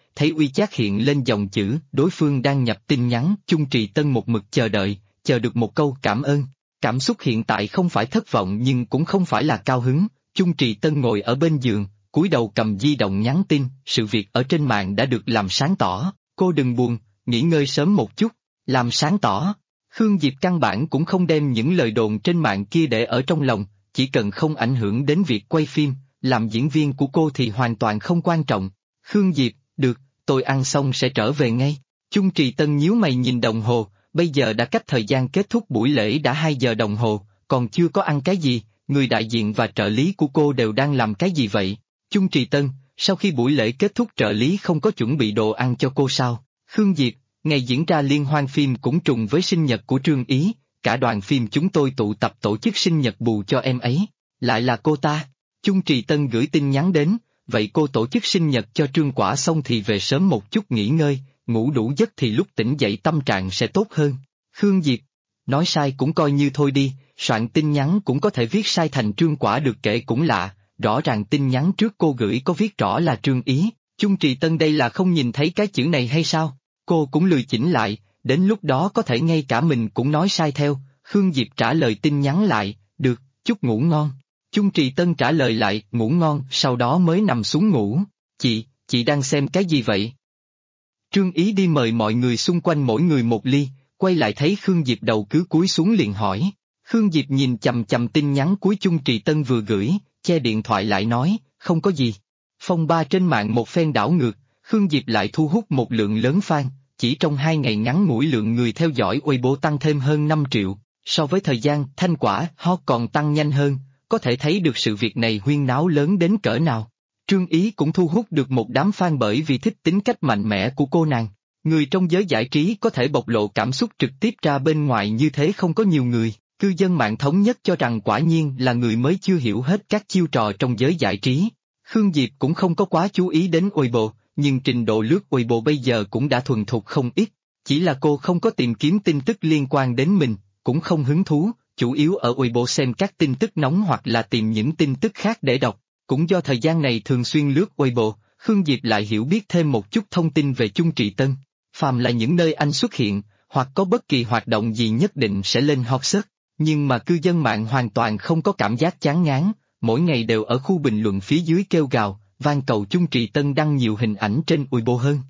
thấy WeChat hiện lên dòng chữ đối phương đang nhập tin nhắn. Chung Trì Tân một mực chờ đợi, chờ được một câu cảm ơn. Cảm xúc hiện tại không phải thất vọng nhưng cũng không phải là cao hứng. Chung Trì Tân ngồi ở bên giường, cúi đầu cầm di động nhắn tin, sự việc ở trên mạng đã được làm sáng tỏ, cô đừng buồn, nghỉ ngơi sớm một chút, làm sáng tỏ. Khương Diệp căn bản cũng không đem những lời đồn trên mạng kia để ở trong lòng, chỉ cần không ảnh hưởng đến việc quay phim, làm diễn viên của cô thì hoàn toàn không quan trọng. Khương Diệp, được, tôi ăn xong sẽ trở về ngay. Chung Trì Tân nhíu mày nhìn đồng hồ, bây giờ đã cách thời gian kết thúc buổi lễ đã 2 giờ đồng hồ, còn chưa có ăn cái gì, người đại diện và trợ lý của cô đều đang làm cái gì vậy? Chung Trì Tân, sau khi buổi lễ kết thúc trợ lý không có chuẩn bị đồ ăn cho cô sao? Khương Diệp, ngày diễn ra liên hoan phim cũng trùng với sinh nhật của Trương Ý, cả đoàn phim chúng tôi tụ tập tổ chức sinh nhật bù cho em ấy, lại là cô ta. Chung Trì Tân gửi tin nhắn đến, vậy cô tổ chức sinh nhật cho Trương Quả xong thì về sớm một chút nghỉ ngơi, ngủ đủ giấc thì lúc tỉnh dậy tâm trạng sẽ tốt hơn. Khương Diệp, nói sai cũng coi như thôi đi, soạn tin nhắn cũng có thể viết sai thành Trương Quả được kể cũng lạ, rõ ràng tin nhắn trước cô gửi có viết rõ là Trương Ý, Chung Trì Tân đây là không nhìn thấy cái chữ này hay sao? Cô cũng lười chỉnh lại, đến lúc đó có thể ngay cả mình cũng nói sai theo. Khương Diệp trả lời tin nhắn lại, được, chúc ngủ ngon. Chung Trì Tân trả lời lại, ngủ ngon, sau đó mới nằm xuống ngủ. Chị đang xem cái gì vậy? Trương Ý đi mời mọi người xung quanh mỗi người một ly, quay lại thấy Khương Diệp đầu cứ cúi xuống liền hỏi. Khương Diệp nhìn chằm chằm tin nhắn cuối Chung Trì Tân vừa gửi, che điện thoại lại nói, không có gì. Phong ba trên mạng một phen đảo ngược, Khương Diệp lại thu hút một lượng lớn fan, chỉ trong 2 ngày ngắn ngủi lượng người theo dõi Weibo tăng thêm hơn 5 triệu, so với thời gian Thanh Quả hot còn tăng nhanh hơn, có thể thấy được sự việc này huyên náo lớn đến cỡ nào. Trương Ý cũng thu hút được một đám fan bởi vì thích tính cách mạnh mẽ của cô nàng. Người trong giới giải trí có thể bộc lộ cảm xúc trực tiếp ra bên ngoài như thế không có nhiều người, cư dân mạng thống nhất cho rằng quả nhiên là người mới chưa hiểu hết các chiêu trò trong giới giải trí. Khương Diệp cũng không có quá chú ý đến Weibo, nhưng trình độ lướt Weibo bây giờ cũng đã thuần thục không ít, chỉ là cô không có tìm kiếm tin tức liên quan đến mình, cũng không hứng thú, chủ yếu ở Weibo xem các tin tức nóng hoặc là tìm những tin tức khác để đọc. Cũng do thời gian này thường xuyên lướt Weibo, Khương Diệp lại hiểu biết thêm một chút thông tin về Chung Trì Tân. Phàm là những nơi anh xuất hiện, hoặc có bất kỳ hoạt động gì nhất định sẽ lên hot search, nhưng mà cư dân mạng hoàn toàn không có cảm giác chán ngán, mỗi ngày đều ở khu bình luận phía dưới kêu gào, van cầu Chung Trì Tân đăng nhiều hình ảnh trên Weibo hơn.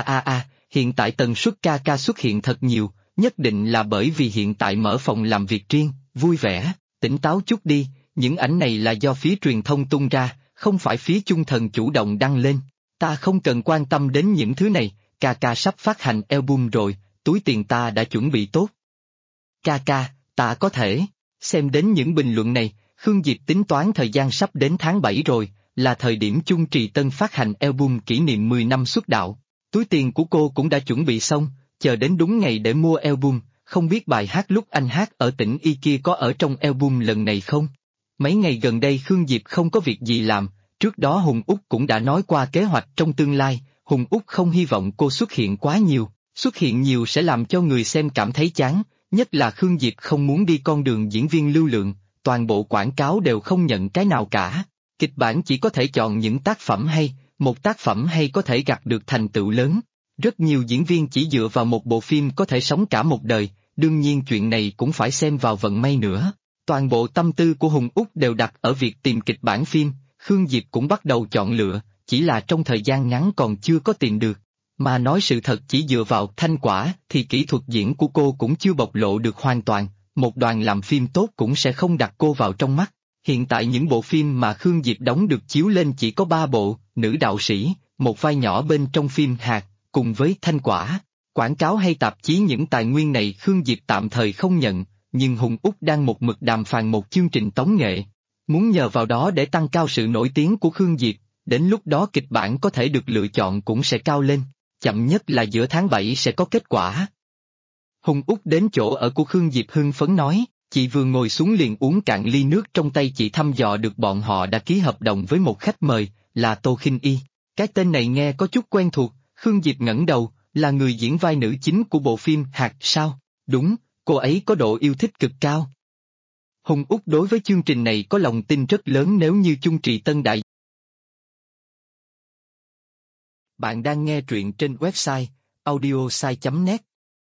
Hiện tại tần suất ca xuất hiện thật nhiều, nhất định là bởi vì hiện tại mở phòng làm việc riêng, vui vẻ, tỉnh táo chút đi. Những ảnh này là do phía truyền thông tung ra, không phải phía Chung Thần chủ động đăng lên. Ta không cần quan tâm đến những thứ này, ca sắp phát hành album rồi, túi tiền ta đã chuẩn bị tốt. Ta có thể. Xem đến những bình luận này, Khương Diệp tính toán thời gian sắp đến tháng 7 rồi, là thời điểm Chung Trì Tân phát hành album kỷ niệm 10 năm xuất đạo. Túi tiền của cô cũng đã chuẩn bị xong, chờ đến đúng ngày để mua album, không biết bài hát lúc anh hát ở tỉnh Y kia có ở trong album lần này không? Mấy ngày gần đây Khương Diệp không có việc gì làm, trước đó Hùng Úc cũng đã nói qua kế hoạch trong tương lai, Hùng Úc không hy vọng cô xuất hiện quá nhiều, xuất hiện nhiều sẽ làm cho người xem cảm thấy chán, nhất là Khương Diệp không muốn đi con đường diễn viên lưu lượng, toàn bộ quảng cáo đều không nhận cái nào cả, kịch bản chỉ có thể chọn những tác phẩm hay, một tác phẩm hay có thể gặt được thành tựu lớn, rất nhiều diễn viên chỉ dựa vào một bộ phim có thể sống cả một đời, đương nhiên chuyện này cũng phải xem vào vận may nữa. Toàn bộ tâm tư của Hùng Úc đều đặt ở việc tìm kịch bản phim, Khương Diệp cũng bắt đầu chọn lựa, chỉ là trong thời gian ngắn còn chưa có tìm được. Mà nói sự thật chỉ dựa vào Thanh Quả thì kỹ thuật diễn của cô cũng chưa bộc lộ được hoàn toàn, một đoàn làm phim tốt cũng sẽ không đặt cô vào trong mắt. Hiện tại những bộ phim mà Khương Diệp đóng được chiếu lên chỉ có 3 bộ, nữ đạo sĩ, một vai nhỏ bên trong phim Hạt, cùng với Thanh Quả. Quảng cáo hay tạp chí những tài nguyên này Khương Diệp tạm thời không nhận. Nhưng Hùng Úc đang một mực đàm phán một chương trình tống nghệ. Muốn nhờ vào đó để tăng cao sự nổi tiếng của Khương Diệp, đến lúc đó kịch bản có thể được lựa chọn cũng sẽ cao lên, chậm nhất là giữa tháng 7 sẽ có kết quả. Hùng Úc đến chỗ ở của Khương Diệp hưng phấn nói, chị vừa ngồi xuống liền uống cạn ly nước trong tay chị thăm dò được bọn họ đã ký hợp đồng với một khách mời, là Tô Khinh Y. Cái tên này nghe có chút quen thuộc, Khương Diệp ngẩng đầu, là người diễn vai nữ chính của bộ phim Hạt sao? Đúng. Cô ấy có độ yêu thích cực cao. Hùng Úc đối với chương trình này có lòng tin rất lớn nếu như Chung Trì Tân đại Bạn đang nghe truyện trên website audiosai.net.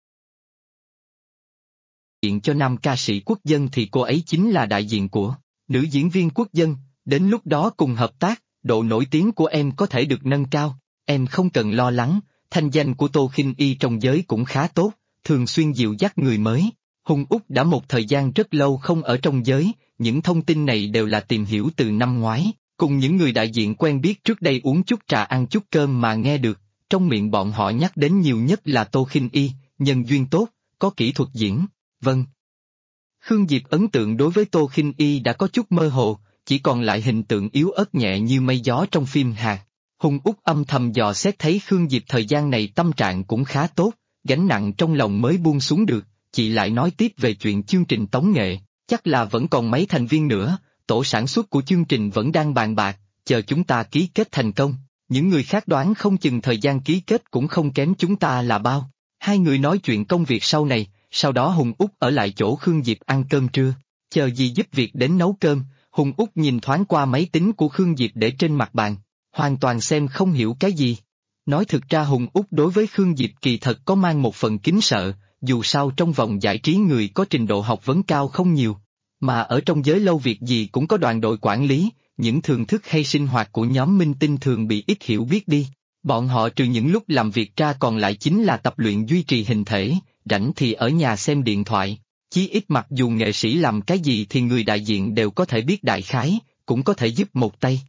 Diện cho nam ca sĩ quốc dân thì cô ấy chính là đại diện của nữ diễn viên quốc dân, đến lúc đó cùng hợp tác, độ nổi tiếng của em có thể được nâng cao, em không cần lo lắng, thanh danh của Tô Khinh Y trong giới cũng khá tốt, thường xuyên dịu dắt người mới. Hùng Úc đã một thời gian rất lâu không ở trong giới, những thông tin này đều là tìm hiểu từ năm ngoái, cùng những người đại diện quen biết trước đây uống chút trà ăn chút cơm mà nghe được, trong miệng bọn họ nhắc đến nhiều nhất là Tô Khinh Y, nhân duyên tốt, có kỹ thuật diễn, vâng. Khương Diệp ấn tượng đối với Tô Khinh Y đã có chút mơ hồ, chỉ còn lại hình tượng yếu ớt nhẹ như mây gió trong phim Hàn. Hùng Úc âm thầm dò xét thấy Khương Diệp thời gian này tâm trạng cũng khá tốt, gánh nặng trong lòng mới buông xuống được, chị lại nói tiếp về chuyện chương trình tống nghệ, chắc là vẫn còn mấy thành viên nữa, tổ sản xuất của chương trình vẫn đang bàn bạc, chờ chúng ta ký kết thành công, những người khác đoán không chừng thời gian ký kết cũng không kém chúng ta là bao. Hai người nói chuyện công việc sau này, sau đó Hùng Úc ở lại chỗ Khương Diệp ăn cơm trưa, chờ dì giúp việc đến nấu cơm, Hùng Úc nhìn thoáng qua máy tính của Khương Diệp để trên mặt bàn, hoàn toàn xem không hiểu cái gì. Nói thực ra Hùng Úc đối với Khương Diệp kỳ thật có mang một phần kính sợ, dù sao trong vòng giải trí người có trình độ học vấn cao không nhiều, mà ở trong giới lâu việc gì cũng có đoàn đội quản lý, những thưởng thức hay sinh hoạt của nhóm minh tinh thường bị ít hiểu biết đi. Bọn họ trừ những lúc làm việc ra còn lại chính là tập luyện duy trì hình thể, rảnh thì ở nhà xem điện thoại, chí ít mặc dù nghệ sĩ làm cái gì thì người đại diện đều có thể biết đại khái, cũng có thể giúp một tay.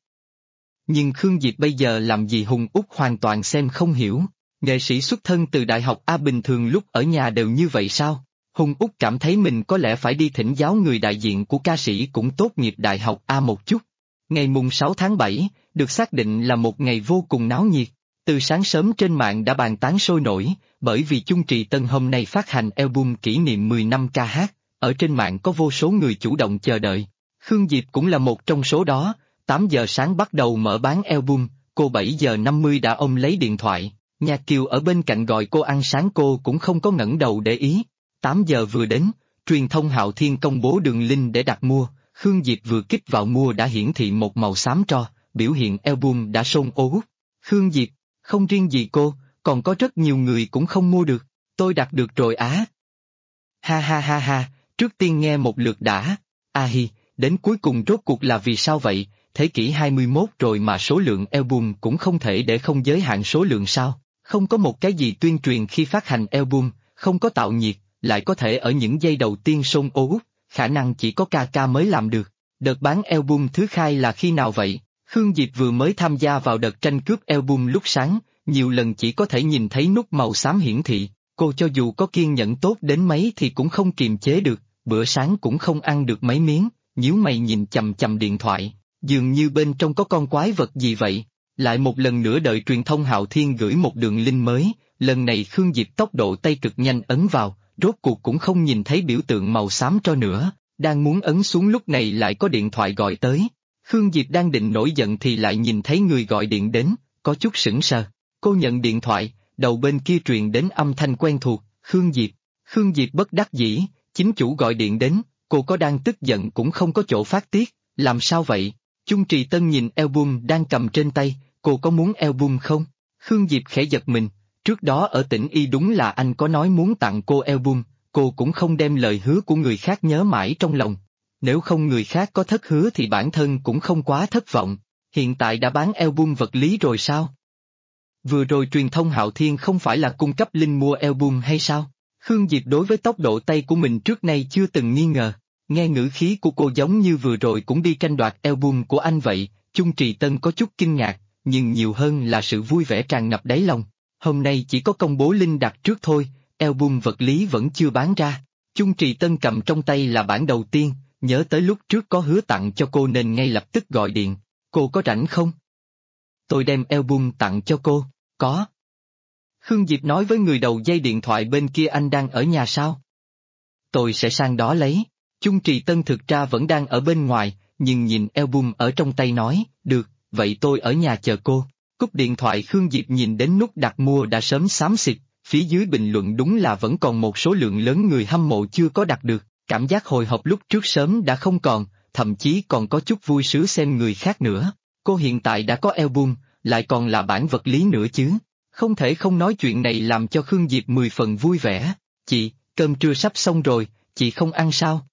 Nhưng Khương Diệp bây giờ làm gì Hùng Úc hoàn toàn xem không hiểu, nghệ sĩ xuất thân từ đại học A bình thường lúc ở nhà đều như vậy sao? Hùng Úc cảm thấy mình có lẽ phải đi thỉnh giáo người đại diện của ca sĩ cũng tốt nghiệp đại học A một chút. Ngày mùng 6 tháng 7, được xác định là một ngày vô cùng náo nhiệt. Từ sáng sớm trên mạng đã bàn tán sôi nổi, bởi vì Chung Trì Tân hôm nay phát hành album kỷ niệm 10 năm ca hát, ở trên mạng có vô số người chủ động chờ đợi. Khương Diệp cũng là một trong số đó, 8 giờ sáng bắt đầu mở bán album, cô 7 giờ 50 đã ôm lấy điện thoại, Nhạc Kiều ở bên cạnh gọi cô ăn sáng cô cũng không có ngẩng đầu để ý. 8 giờ vừa đến, truyền thông Hạo Thiên công bố đường link để đặt mua, Khương Diệp vừa kích vào mua đã hiển thị một màu xám tro, biểu hiện album đã sold out. Khương Diệp, không riêng gì cô, còn có rất nhiều người cũng không mua được, tôi đặt được rồi á. Ha ha ha ha, trước tiên nghe một lượt đã, hi, đến cuối cùng rốt cuộc là vì sao vậy, thế kỷ 21 rồi mà số lượng album cũng không thể để không giới hạn số lượng sao, không có một cái gì tuyên truyền khi phát hành album, không có tạo nhiệt, lại có thể ở những giây đầu tiên sold out, khả năng chỉ có ca mới làm được. Đợt bán album thứ khai là khi nào vậy? Khương Diệp vừa mới tham gia vào đợt tranh cướp album lúc sáng, nhiều lần chỉ có thể nhìn thấy nút màu xám hiển thị, cô cho dù có kiên nhẫn tốt đến mấy thì cũng không kiềm chế được, bữa sáng cũng không ăn được mấy miếng, nhíu mày nhìn chằm chằm điện thoại, dường như bên trong có con quái vật gì vậy. Lại một lần nữa đợi truyền thông Hạo Thiên gửi một đường link mới, lần này Khương Diệp tốc độ tay cực nhanh ấn vào, rốt cuộc cũng không nhìn thấy biểu tượng màu xám tro nữa, đang muốn ấn xuống lúc này lại có điện thoại gọi tới. Khương Diệp đang định nổi giận thì lại nhìn thấy người gọi điện đến, có chút sững sờ. Cô nhận điện thoại, đầu bên kia truyền đến âm thanh quen thuộc, Khương Diệp. Khương Diệp bất đắc dĩ, chính chủ gọi điện đến, cô có đang tức giận cũng không có chỗ phát tiết, làm sao vậy? Chung Trì Tân nhìn album đang cầm trên tay, cô có muốn album không? Khương Diệp khẽ giật mình, trước đó ở tỉnh Y đúng là anh có nói muốn tặng cô album, cô cũng không đem lời hứa của người khác nhớ mãi trong lòng. Nếu không người khác có thất hứa thì bản thân cũng không quá thất vọng, hiện tại đã bán album vật lý rồi sao? Vừa rồi truyền thông Hạo Thiên không phải là cung cấp link mua album hay sao? Khương Diệp đối với tốc độ tay của mình trước nay chưa từng nghi ngờ, nghe ngữ khí của cô giống như vừa rồi cũng đi tranh đoạt album của anh vậy, Chung Trì Tân có chút kinh ngạc, nhưng nhiều hơn là sự vui vẻ tràn ngập đáy lòng. Hôm nay chỉ có công bố link đặt trước thôi, album vật lý vẫn chưa bán ra. Chung Trì Tân cầm trong tay là bản đầu tiên, nhớ tới lúc trước có hứa tặng cho cô nên ngay lập tức gọi điện, cô có rảnh không? Tôi đem album tặng cho cô, có. Khương Diệp nói với người đầu dây điện thoại bên kia anh đang ở nhà sao? Tôi sẽ sang đó lấy. Chung Trì Tân thực ra vẫn đang ở bên ngoài, nhưng nhìn album ở trong tay nói, được, vậy tôi ở nhà chờ cô. Cúp điện thoại Khương Diệp nhìn đến nút đặt mua đã sớm xám xịt, phía dưới bình luận đúng là vẫn còn một số lượng lớn người hâm mộ chưa có đặt được, cảm giác hồi hộp lúc trước sớm đã không còn, thậm chí còn có chút vui sướng xem người khác nữa. Cô hiện tại đã có album, lại còn là bản vật lý nữa chứ. Không thể không nói chuyện này làm cho Khương Diệp 10 phần vui vẻ. Chị, cơm trưa sắp xong rồi, chị không ăn sao?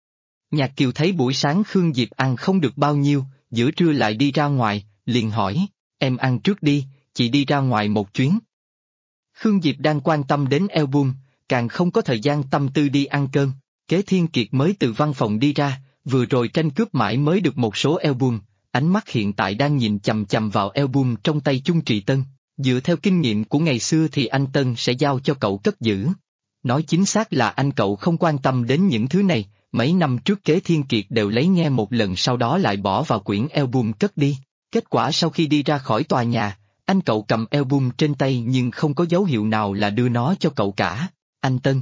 Nhạc Kiều thấy buổi sáng Khương Diệp ăn không được bao nhiêu, giữa trưa lại đi ra ngoài, liền hỏi, em ăn trước đi, chị đi ra ngoài một chuyến. Khương Diệp đang quan tâm đến album, càng không có thời gian tâm tư đi ăn cơm. Kế Thiên Kiệt mới từ văn phòng đi ra, vừa rồi tranh cướp mãi mới được một số album, ánh mắt hiện tại đang nhìn chằm chằm vào album trong tay Chung Trì Tân. Dựa theo kinh nghiệm của ngày xưa thì anh Tân sẽ giao cho cậu cất giữ. Nói chính xác là anh cậu không quan tâm đến những thứ này, mấy năm trước Kế Thiên Kiệt đều lấy nghe một lần sau đó lại bỏ vào quyển album cất đi. Kết quả sau khi đi ra khỏi tòa nhà, anh cậu cầm album trên tay nhưng không có dấu hiệu nào là đưa nó cho cậu cả. Anh Tân.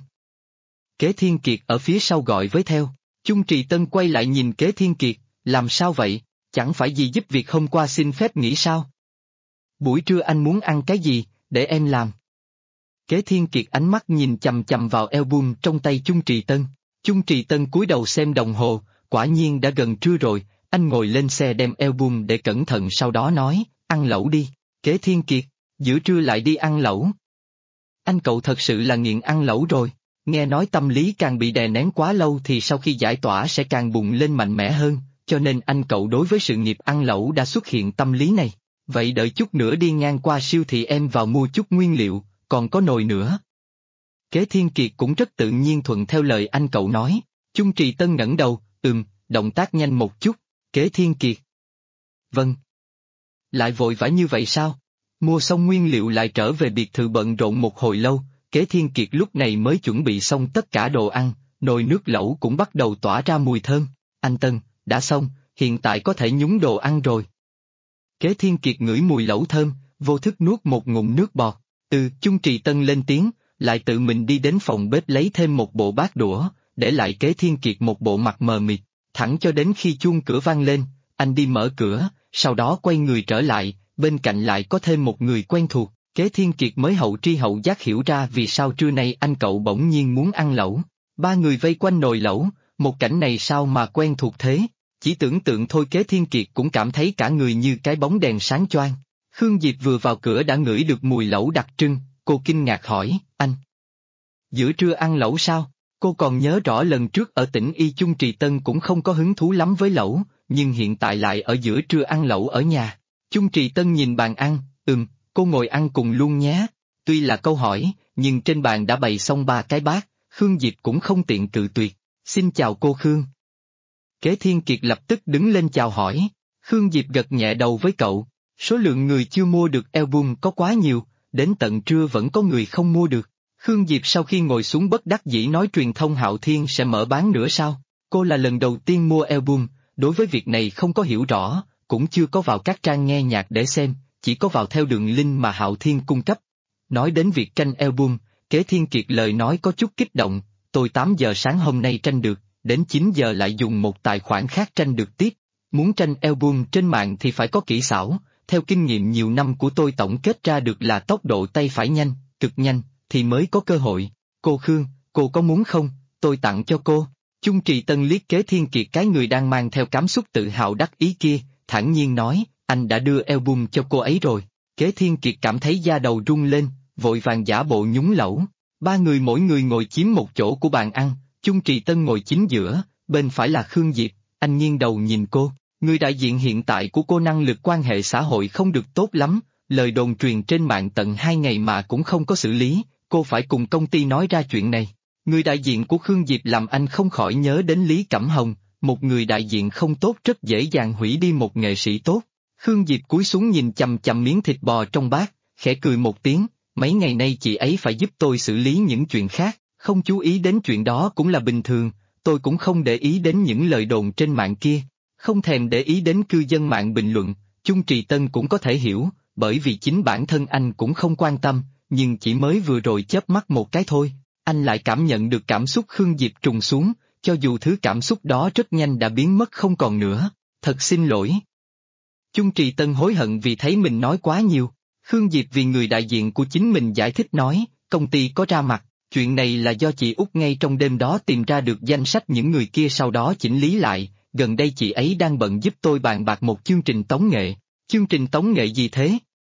Kế Thiên Kiệt ở phía sau gọi với theo. Chung Trì Tân quay lại nhìn Kế Thiên Kiệt, làm sao vậy, chẳng phải gì giúp việc hôm qua xin phép nghỉ sao? Buổi trưa anh muốn ăn cái gì, để em làm. Kế Thiên Kiệt ánh mắt nhìn chằm chằm vào album trong tay Chung Trì Tân. Chung Trì Tân cúi đầu xem đồng hồ, quả nhiên đã gần trưa rồi, anh ngồi lên xe đem album để cẩn thận sau đó nói, ăn lẩu đi. Kế Thiên Kiệt, giữa trưa lại đi ăn lẩu. Anh cậu thật sự là nghiện ăn lẩu rồi, nghe nói tâm lý càng bị đè nén quá lâu thì sau khi giải tỏa sẽ càng bùng lên mạnh mẽ hơn, cho nên anh cậu đối với sự nghiệp ăn lẩu đã xuất hiện tâm lý này. Vậy đợi chút nữa đi ngang qua siêu thị em vào mua chút nguyên liệu, còn có nồi nữa. Kế Thiên Kiệt cũng rất tự nhiên thuận theo lời anh cậu nói. Chung Trì Tân ngẩng đầu, động tác nhanh một chút. Kế Thiên Kiệt. Vâng. Lại vội vã như vậy sao? Mua xong nguyên liệu lại trở về biệt thự bận rộn một hồi lâu, Kế Thiên Kiệt lúc này mới chuẩn bị xong tất cả đồ ăn, nồi nước lẩu cũng bắt đầu tỏa ra mùi thơm. Anh Tân, đã xong, hiện tại có thể nhúng đồ ăn rồi. Kế Thiên Kiệt ngửi mùi lẩu thơm, vô thức nuốt một ngụm nước bọt. Chung Trì Tân lên tiếng, lại tự mình đi đến phòng bếp lấy thêm một bộ bát đũa, để lại Kế Thiên Kiệt một bộ mặt mờ mịt, thẳng cho đến khi chuông cửa vang lên, anh đi mở cửa, sau đó quay người trở lại, bên cạnh lại có thêm một người quen thuộc. Kế Thiên Kiệt mới hậu tri hậu giác hiểu ra vì sao trưa nay anh cậu bỗng nhiên muốn ăn lẩu. Ba người vây quanh nồi lẩu, một cảnh này sao mà quen thuộc thế, chỉ tưởng tượng thôi Kế Thiên Kiệt cũng cảm thấy cả người như cái bóng đèn sáng choang. Khương Diệp vừa vào cửa đã ngửi được mùi lẩu đặc trưng, cô kinh ngạc hỏi, anh. Giữa trưa ăn lẩu sao? Cô còn nhớ rõ lần trước ở tỉnh Y Chung Trì Tân cũng không có hứng thú lắm với lẩu, nhưng hiện tại lại ở giữa trưa ăn lẩu ở nhà. Chung Trì Tân nhìn bàn ăn, cô ngồi ăn cùng luôn nhé. Tuy là câu hỏi, nhưng trên bàn đã bày xong 3 cái bát, Khương Diệp cũng không tiện cự tuyệt. Xin chào cô Khương. Kế Thiên Kiệt lập tức đứng lên chào hỏi. Khương Diệp gật nhẹ đầu với cậu. Số lượng người chưa mua được album có quá nhiều, đến tận trưa vẫn có người không mua được. Khương Diệp sau khi ngồi xuống bất đắc dĩ nói truyền thông Hạo Thiên sẽ mở bán nữa sao? Cô là lần đầu tiên mua album, đối với việc này không có hiểu rõ, cũng chưa có vào các trang nghe nhạc để xem, chỉ có vào theo đường link mà Hạo Thiên cung cấp. Nói đến việc tranh album, Kế Thiên Kiệt lời nói có chút kích động, tôi 8 giờ sáng hôm nay tranh được, đến 9 giờ lại dùng một tài khoản khác tranh được tiếp. Muốn tranh album trên mạng thì phải có kỹ xảo, theo kinh nghiệm nhiều năm của tôi tổng kết ra được là tốc độ tay phải nhanh, cực nhanh, thì mới có cơ hội. Cô Khương, cô có muốn không, tôi tặng cho cô. Chung Trì Tân liếc Kế Thiên Kiệt cái người đang mang theo cảm xúc tự hào đắc ý kia, thản nhiên nói, anh đã đưa album cho cô ấy rồi. Kế Thiên Kiệt cảm thấy da đầu rung lên, vội vàng giả bộ nhúng lẩu. Ba người mỗi người ngồi chiếm một chỗ của bàn ăn, Chung Trì Tân ngồi chính giữa, bên phải là Khương Diệp, anh nghiêng đầu nhìn cô. Người đại diện hiện tại của cô năng lực quan hệ xã hội không được tốt lắm, lời đồn truyền trên mạng tận 2 ngày mà cũng không có xử lý, cô phải cùng công ty nói ra chuyện này. Người đại diện của Khương Diệp làm anh không khỏi nhớ đến Lý Cẩm Hồng, một người đại diện không tốt rất dễ dàng hủy đi một nghệ sĩ tốt. Khương Diệp cúi xuống nhìn chằm chằm miếng thịt bò trong bát, khẽ cười một tiếng, mấy ngày nay chị ấy phải giúp tôi xử lý những chuyện khác, không chú ý đến chuyện đó cũng là bình thường, tôi cũng không để ý đến những lời đồn trên mạng kia. Không thèm để ý đến cư dân mạng bình luận, Chung Trì Tân cũng có thể hiểu, bởi vì chính bản thân anh cũng không quan tâm, nhưng chỉ mới vừa rồi chớp mắt một cái thôi, anh lại cảm nhận được cảm xúc Khương Diệp trùng xuống, cho dù thứ cảm xúc đó rất nhanh đã biến mất không còn nữa. Thật xin lỗi. Chung Trì Tân hối hận vì thấy mình nói quá nhiều. Khương Diệp vì người đại diện của chính mình giải thích nói, công ty có ra mặt, chuyện này là do chị Út ngay trong đêm đó tìm ra được danh sách những người kia sau đó chỉnh lý lại. Gần đây chị ấy đang bận giúp tôi bàn bạc một chương trình tống nghệ. Chương trình tống nghệ gì thế?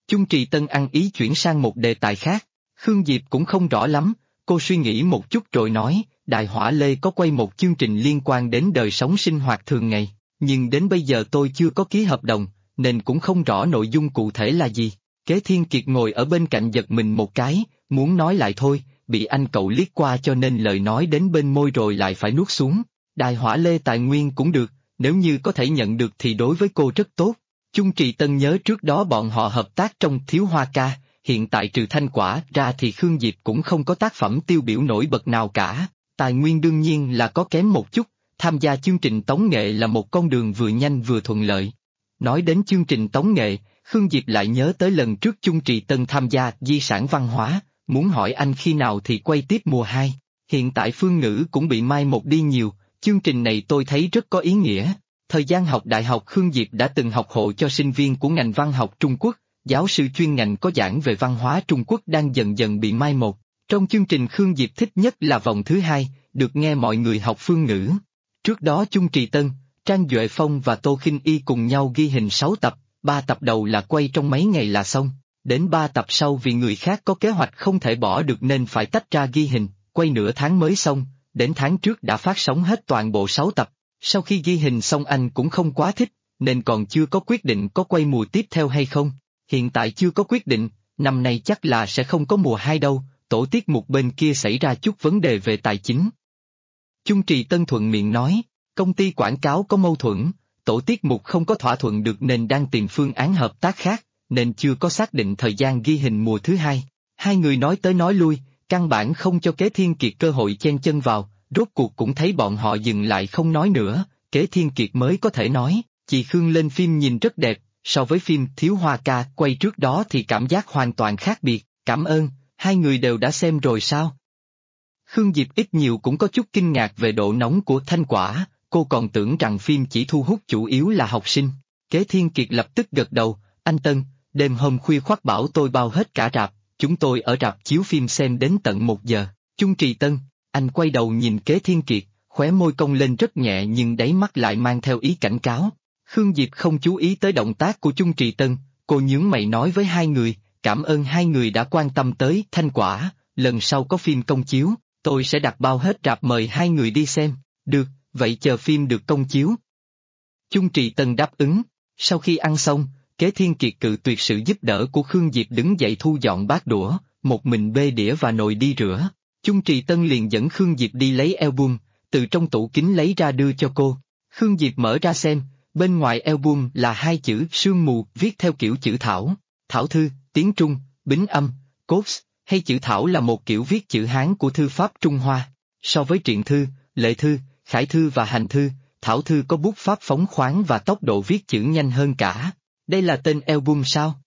Chung Trì Tân ăn ý chuyển sang một đề tài khác. Khương Diệp cũng không rõ lắm, cô suy nghĩ một chút rồi nói, Đại Hỏa Lê có quay một chương trình liên quan đến đời sống sinh hoạt thường ngày, nhưng đến bây giờ tôi chưa có ký hợp đồng, nên cũng không rõ nội dung cụ thể là gì. Kế Thiên Kiệt ngồi ở bên cạnh giật mình một cái, muốn nói lại thôi, bị anh cậu liếc qua cho nên lời nói đến bên môi rồi lại phải nuốt xuống. Đại Hỏa Lê tài nguyên cũng được, nếu như có thể nhận được thì đối với cô rất tốt. Chung Trì Tân nhớ trước đó bọn họ hợp tác trong Thiếu Hoa Ca, hiện tại trừ Thanh Quả ra thì Khương Diệp cũng không có tác phẩm tiêu biểu nổi bật nào cả, tài nguyên đương nhiên là có kém một chút, tham gia chương trình tống nghệ là một con đường vừa nhanh vừa thuận lợi. Nói đến chương trình tống nghệ, Khương Diệp lại nhớ tới lần trước Chung Trì Tân tham gia Di sản văn hóa, muốn hỏi anh khi nào thì quay tiếp mùa 2. Hiện tại Phương Ngữ cũng bị mai một đi nhiều, chương trình này tôi thấy rất có ý nghĩa. Thời gian học đại học Khương Diệp đã từng học hộ cho sinh viên của ngành văn học Trung Quốc, giáo sư chuyên ngành có giảng về văn hóa Trung Quốc đang dần dần bị mai một. Trong chương trình Khương Diệp thích nhất là vòng thứ 2, được nghe mọi người học Phương Ngữ. Trước đó Chung Trì Tân, Trang Duệ Phong và Tô Khinh Y cùng nhau ghi hình 6 tập, 3 tập đầu là quay trong mấy ngày là xong, đến 3 tập sau vì người khác có kế hoạch không thể bỏ được nên phải tách ra ghi hình, quay nửa tháng mới xong, đến tháng trước đã phát sóng hết toàn bộ 6 tập. Sau khi ghi hình xong anh cũng không quá thích, nên còn chưa có quyết định có quay mùa tiếp theo hay không. Hiện tại chưa có quyết định, năm nay chắc là sẽ không có mùa 2 đâu, tổ tiết mục bên kia xảy ra chút vấn đề về tài chính. Chung Trì Tân thuận miệng nói, công ty quảng cáo có mâu thuẫn, tổ tiết mục không có thỏa thuận được nên đang tìm phương án hợp tác khác, nên chưa có xác định thời gian ghi hình mùa thứ 2. Hai người nói tới nói lui, căn bản không cho Kế Thiên Kiệt cơ hội chen chân vào. Rốt cuộc cũng thấy bọn họ dừng lại không nói nữa, Kế Thiên Kiệt mới có thể nói, chị Khương lên phim nhìn rất đẹp, so với phim Thiếu Hoa Ca quay trước đó thì cảm giác hoàn toàn khác biệt, cảm ơn, hai người đều đã xem rồi sao? Khương Diệp ít nhiều cũng có chút kinh ngạc về độ nóng của Thanh Quả, cô còn tưởng rằng phim chỉ thu hút chủ yếu là học sinh. Kế Thiên Kiệt lập tức gật đầu, anh Tân, đêm hôm khuya khoắt bảo tôi bao hết cả rạp, chúng tôi ở rạp chiếu phim xem đến tận 1 giờ, Chung Trì Tân. Anh quay đầu nhìn Kế Thiên Kiệt, khóe môi cong lên rất nhẹ nhưng đáy mắt lại mang theo ý cảnh cáo. Khương Diệp không chú ý tới động tác của Chung Trì Tân, cô nhướng mày nói với hai người, cảm ơn hai người đã quan tâm tới Thanh Quả, lần sau có phim công chiếu, tôi sẽ đặt bao hết rạp mời hai người đi xem, được, vậy chờ phim được công chiếu. Chung Trì Tân đáp ứng, sau khi ăn xong, Kế Thiên Kiệt cự tuyệt sự giúp đỡ của Khương Diệp đứng dậy thu dọn bát đũa, một mình bê đĩa và nồi đi rửa. Chung Trì Tân liền dẫn Khương Diệp đi lấy album, từ trong tủ kính lấy ra đưa cho cô. Khương Diệp mở ra xem, bên ngoài album là 2 chữ sương mù viết theo kiểu chữ thảo, thảo thư, tiếng Trung, bính âm, codes, hay chữ thảo là một kiểu viết chữ Hán của thư pháp Trung Hoa. So với truyện thư, lệ thư, khải thư và hành thư, thảo thư có bút pháp phóng khoáng và tốc độ viết chữ nhanh hơn cả. Đây là tên album sao?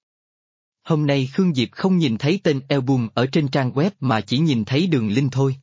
Hôm nay Khương Diệp không nhìn thấy tên album ở trên trang web mà chỉ nhìn thấy đường link thôi.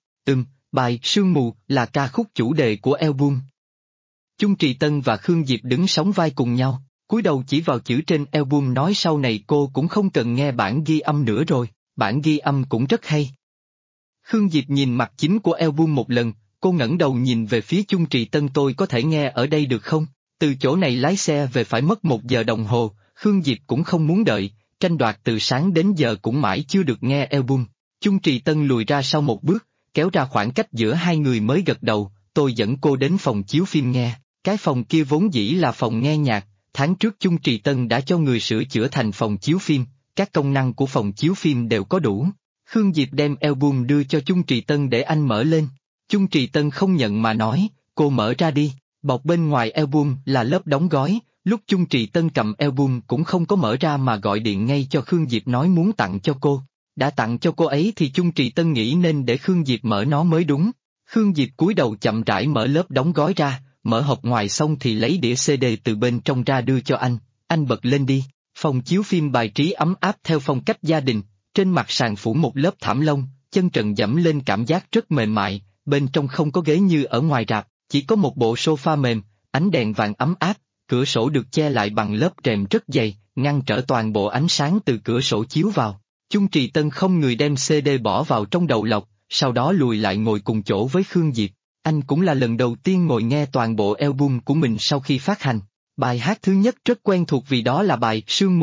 Bài Sương Mù là ca khúc chủ đề của album. Chung Trì Tân và Khương Diệp đứng sóng vai cùng nhau, cúi đầu chỉ vào chữ trên album nói sau này cô cũng không cần nghe bản ghi âm nữa rồi, bản ghi âm cũng rất hay. Khương Diệp nhìn mặt chính của album một lần, cô ngẩng đầu nhìn về phía Chung Trì Tân, tôi có thể nghe ở đây được không? Từ chỗ này lái xe về phải mất 1 giờ đồng hồ, Khương Diệp cũng không muốn đợi. Tranh đoạt từ sáng đến giờ cũng mãi chưa được nghe album. Chung Trì Tân lùi ra sau một bước, kéo ra khoảng cách giữa hai người mới gật đầu, tôi dẫn cô đến phòng chiếu phim nghe. Cái phòng kia vốn dĩ là phòng nghe nhạc, tháng trước Chung Trì Tân đã cho người sửa chữa thành phòng chiếu phim, các công năng của phòng chiếu phim đều có đủ. Khương Diệp đem album đưa cho Chung Trì Tân để anh mở lên. Chung Trì Tân không nhận mà nói, cô mở ra đi, bọc bên ngoài album là lớp đóng gói. Lúc Chung Trì Tân cầm album cũng không có mở ra mà gọi điện ngay cho Khương Diệp nói muốn tặng cho cô. Đã tặng cho cô ấy thì Chung Trì Tân nghĩ nên để Khương Diệp mở nó mới đúng. Khương Diệp cúi đầu chậm rãi mở lớp đóng gói ra, mở hộp ngoài xong thì lấy đĩa CD từ bên trong ra đưa cho anh bật lên đi. Phòng chiếu phim bài trí ấm áp theo phong cách gia đình, trên mặt sàn phủ một lớp thảm lông, chân trần dẫm lên cảm giác rất mềm mại, bên trong không có ghế như ở ngoài rạp, chỉ có một bộ sofa mềm, ánh đèn vàng ấm áp. Cửa sổ được che lại bằng lớp rèm rất dày, ngăn trở toàn bộ ánh sáng từ cửa sổ chiếu vào. Chung Trì Tân không người đem CD bỏ vào trong đầu lọc, sau đó lùi lại ngồi cùng chỗ với Khương Diệp. Anh cũng là lần đầu tiên ngồi nghe toàn bộ album của mình sau khi phát hành. Bài hát thứ nhất rất quen thuộc vì đó là bài Sương Mù,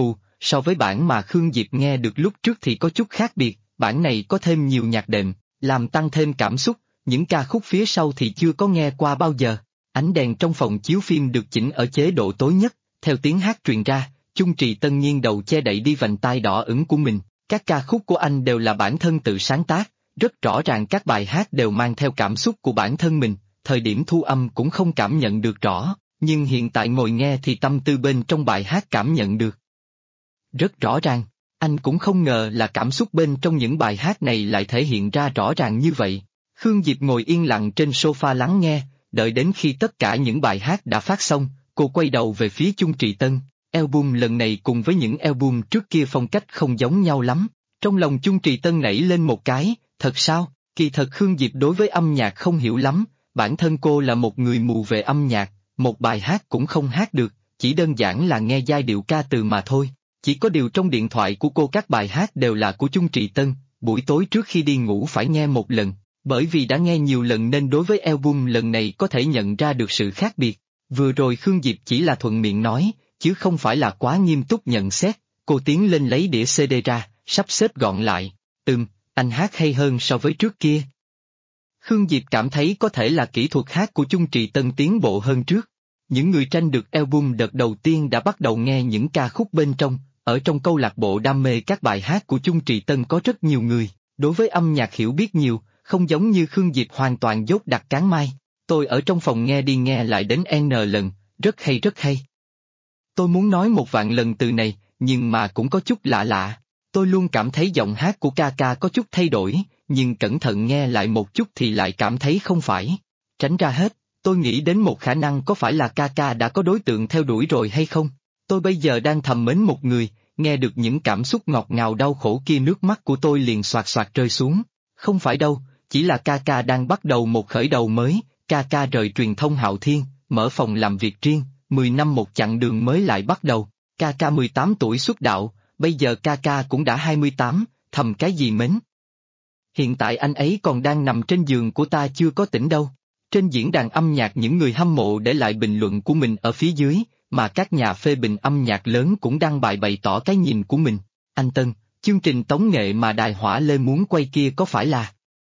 so với bản mà Khương Diệp nghe được lúc trước thì có chút khác biệt, bản này có thêm nhiều nhạc đệm, làm tăng thêm cảm xúc, những ca khúc phía sau thì chưa có nghe qua bao giờ. Ánh đèn trong phòng chiếu phim được chỉnh ở chế độ tối nhất, theo tiếng hát truyền ra, Chung Trì Tân nghiêng đầu che đậy đi vành tai đỏ ửng của mình, các ca khúc của anh đều là bản thân tự sáng tác, rất rõ ràng các bài hát đều mang theo cảm xúc của bản thân mình, thời điểm thu âm cũng không cảm nhận được rõ, nhưng hiện tại ngồi nghe thì tâm tư bên trong bài hát cảm nhận được. Rất rõ ràng, anh cũng không ngờ là cảm xúc bên trong những bài hát này lại thể hiện ra rõ ràng như vậy. Khương Diệp ngồi yên lặng trên sofa lắng nghe, đợi đến khi tất cả những bài hát đã phát xong, cô quay đầu về phía Chung Trì Tân. Album lần này cùng với những album trước kia phong cách không giống nhau lắm. Trong lòng Chung Trì Tân nảy lên một cái, thật sao? Kỳ thật Khương Diệp đối với âm nhạc không hiểu lắm, bản thân cô là một người mù về âm nhạc, một bài hát cũng không hát được, chỉ đơn giản là nghe giai điệu ca từ mà thôi. Chỉ có điều trong điện thoại của cô các bài hát đều là của Chung Trì Tân, buổi tối trước khi đi ngủ phải nghe một lần, bởi vì đã nghe nhiều lần nên đối với album lần này có thể nhận ra được sự khác biệt. Vừa rồi Khương Diệp chỉ là thuận miệng nói, chứ không phải là quá nghiêm túc nhận xét, cô tiến lên lấy đĩa CD ra, sắp xếp gọn lại, anh hát hay hơn so với trước kia. Khương Diệp cảm thấy có thể là kỹ thuật hát của Chung Trì Tân tiến bộ hơn trước. Những người tranh được album đợt đầu tiên đã bắt đầu nghe những ca khúc bên trong, ở trong câu lạc bộ đam mê các bài hát của Chung Trì Tân có rất nhiều người, đối với âm nhạc hiểu biết nhiều, không giống như Khương Diệp hoàn toàn dốt đặt cán mai. Tôi ở trong phòng nghe đi nghe lại đến N lần, rất hay rất hay. Tôi muốn nói 1.000.000 lần từ này, nhưng mà cũng có chút lạ lạ. Tôi luôn cảm thấy giọng hát của ca có chút thay đổi, nhưng cẩn thận nghe lại một chút thì lại cảm thấy không phải. Tránh ra hết, tôi nghĩ đến một khả năng có phải là ca đã có đối tượng theo đuổi rồi hay không? Tôi bây giờ đang thầm mến một người, nghe được những cảm xúc ngọt ngào đau khổ kia nước mắt của tôi liền xoạt xoạt rơi xuống. Không phải đâu, chỉ là ca đang bắt đầu một khởi đầu mới, ca rời truyền thông Hạo Thiên, mở phòng làm việc riêng, 10 năm một chặng đường mới lại bắt đầu. Ca 18 tuổi xuất đạo, bây giờ ca cũng đã 28, thầm cái gì mến. Hiện tại anh ấy còn đang nằm trên giường của ta chưa có tỉnh đâu. Trên diễn đàn âm nhạc những người hâm mộ để lại bình luận của mình ở phía dưới, mà các nhà phê bình âm nhạc lớn cũng đăng bài bày tỏ cái nhìn của mình. Anh Tân, chương trình tống nghệ mà Đài Hỏa Lê muốn quay kia có phải là...